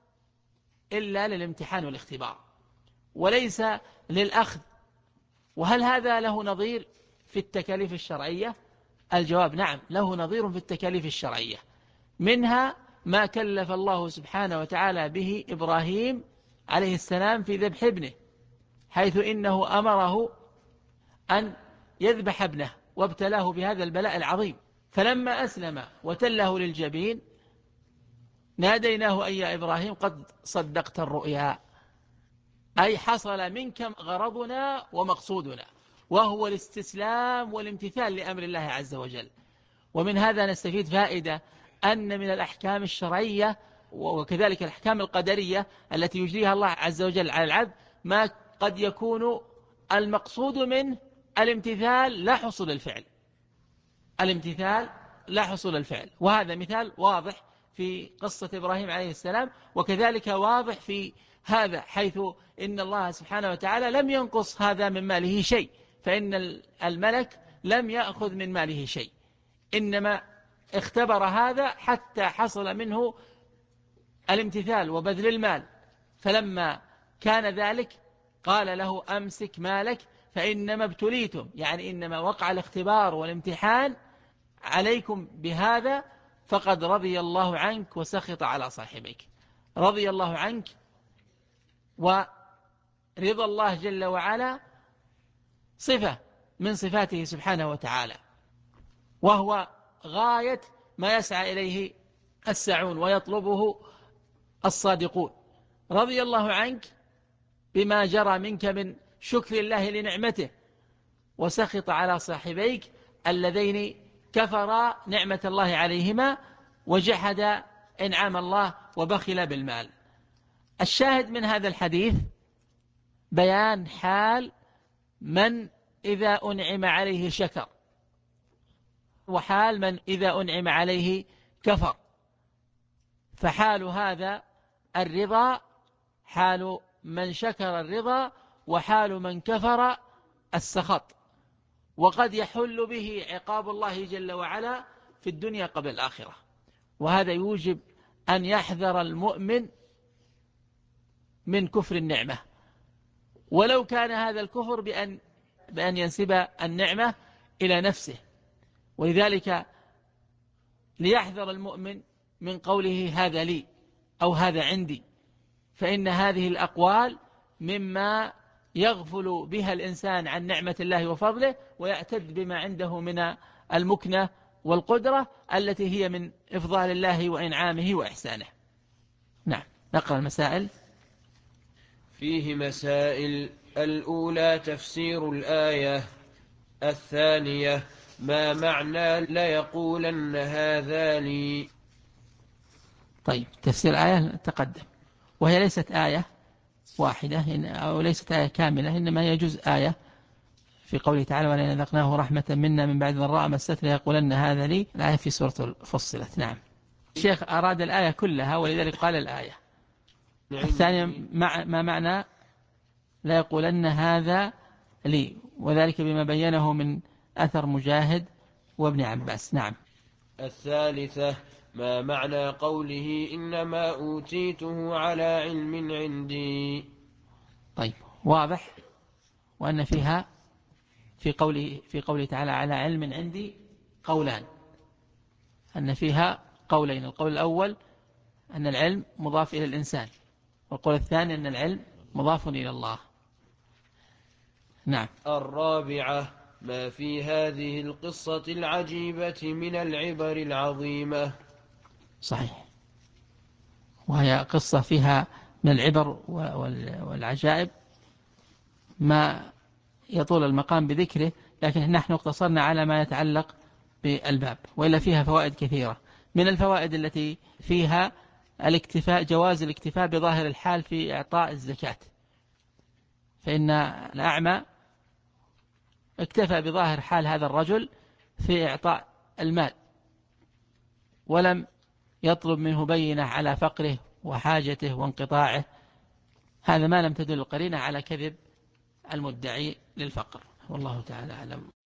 إلا للامتحان والاختبار، وليس للأخذ. وهل هذا له نظير في التكاليف الشرعية؟ الجواب نعم، له نظير في التكاليف الشرعية. منها ما كلف الله سبحانه وتعالى به إبراهيم عليه السلام في ذبح ابنه، حيث إنه أمره أن يذبح ابنه وابتلاه بهذا البلاء العظيم. فلما أسلم وتله للجبين ناديناه أي يا إبراهيم قد صدقت الرؤيا، أي حصل منك غرضنا ومقصودنا، وهو الاستسلام والامتثال لأمر الله عز وجل. ومن هذا نستفيد فائدة أن من الأحكام الشرعية وكذلك الأحكام القدرية التي يجريها الله عز وجل على العبد ما قد يكون المقصود منه الامتثال لا حصول الفعل، الامتثال لا حصول الفعل. وهذا مثال واضح في قصة إبراهيم عليه السلام، وكذلك واضح في هذا، حيث إن الله سبحانه وتعالى لم ينقص هذا من ماله شيء، فإن الملك لم يأخذ من ماله شيء، إنما اختبر هذا حتى حصل منه الامتثال وبذل المال. فلما كان ذلك قال له أمسك مالك فإنما ابتليتم، يعني إنما وقع الاختبار والامتحان عليكم بهذا، فقد رضي الله عنك وسخط على صاحبك. رضي الله عنك، ورضا الله جل وعلا صفة من صفاته سبحانه وتعالى، وهو غاية ما يسعى إليه السعون ويطلبه الصادقون. رضي الله عنك بما جرى منك من شكر الله لنعمته، وسخط على صاحبيك اللذين كفرا نعمة الله عليهما وجحد إنعام الله وبخل بالمال. الشاهد من هذا الحديث بيان حال من إذا أنعم عليه شكر، وحال من إذا أنعم عليه كفر. فحال هذا الرضا حال من شكر الرضا، وحال من كفر السخط. وقد يحل به عقاب الله جل وعلا في الدنيا قبل الآخرة، وهذا يوجب أن يحذر المؤمن من كفر النعمة، ولو كان هذا الكفر بأن ينسب النعمة إلى نفسه. ولذلك ليحذر المؤمن من قوله هذا لي أو هذا عندي، فإن هذه الأقوال مما يغفل بها الإنسان عن نعمة الله وفضله، ويعتد بما عنده من المكنة والقدرة التي هي من إفضال الله وإنعامه وإحسانه. نعم، نقرأ المسائل. فيه مسائل: الأولى تفسير الآية. الثانية ما معنى ليقولن هذا لي. طيب، تفسير الآية تقدم، وهي ليست آية واحدة أو ليست آية كاملة، إنما هي جزء آية في قوله تعالى ولئن أذقناه رحمة منا من بعد ضراء مسته ليقولن هذا لي، الآية في سورة فصلت. نعم، الشيخ أراد الآية كلها ولذلك قال الآية. الثانية ما معنى لا يقولن هذا لي، وذلك بما بينه من أثر مجاهد وابن عباس. نعم. الثالثة ما معنى قوله إنما أوتيته على علم عندي؟ طيب، واضح. وأن فيها في قوله تعالى على علم عندي قولان، أن فيها قولين. القول الأول أن العلم مضاف إلى الإنسان، والقول الثاني أن العلم مضاف إلى الله. نعم. الرابعة: ما في هذه القصة العجيبة من العبر العظيمة؟ صحيح، وهي قصة فيها من العبر والعجائب ما يطول المقام بذكره، لكن نحن اقتصرنا على ما يتعلق بالباب، وإلا فيها فوائد كثيرة. من الفوائد التي فيها جواز الاكتفاء بظاهر الحال في إعطاء الزكاة، فإن الأعمى اكتفى بظاهر حال هذا الرجل في إعطاء المال، ولم يطلب منه بينة على فقره وحاجته وانقطاعه. هذا ما لم تدل القرينة على كذب المدعي للفقر. والله تعالى أعلم.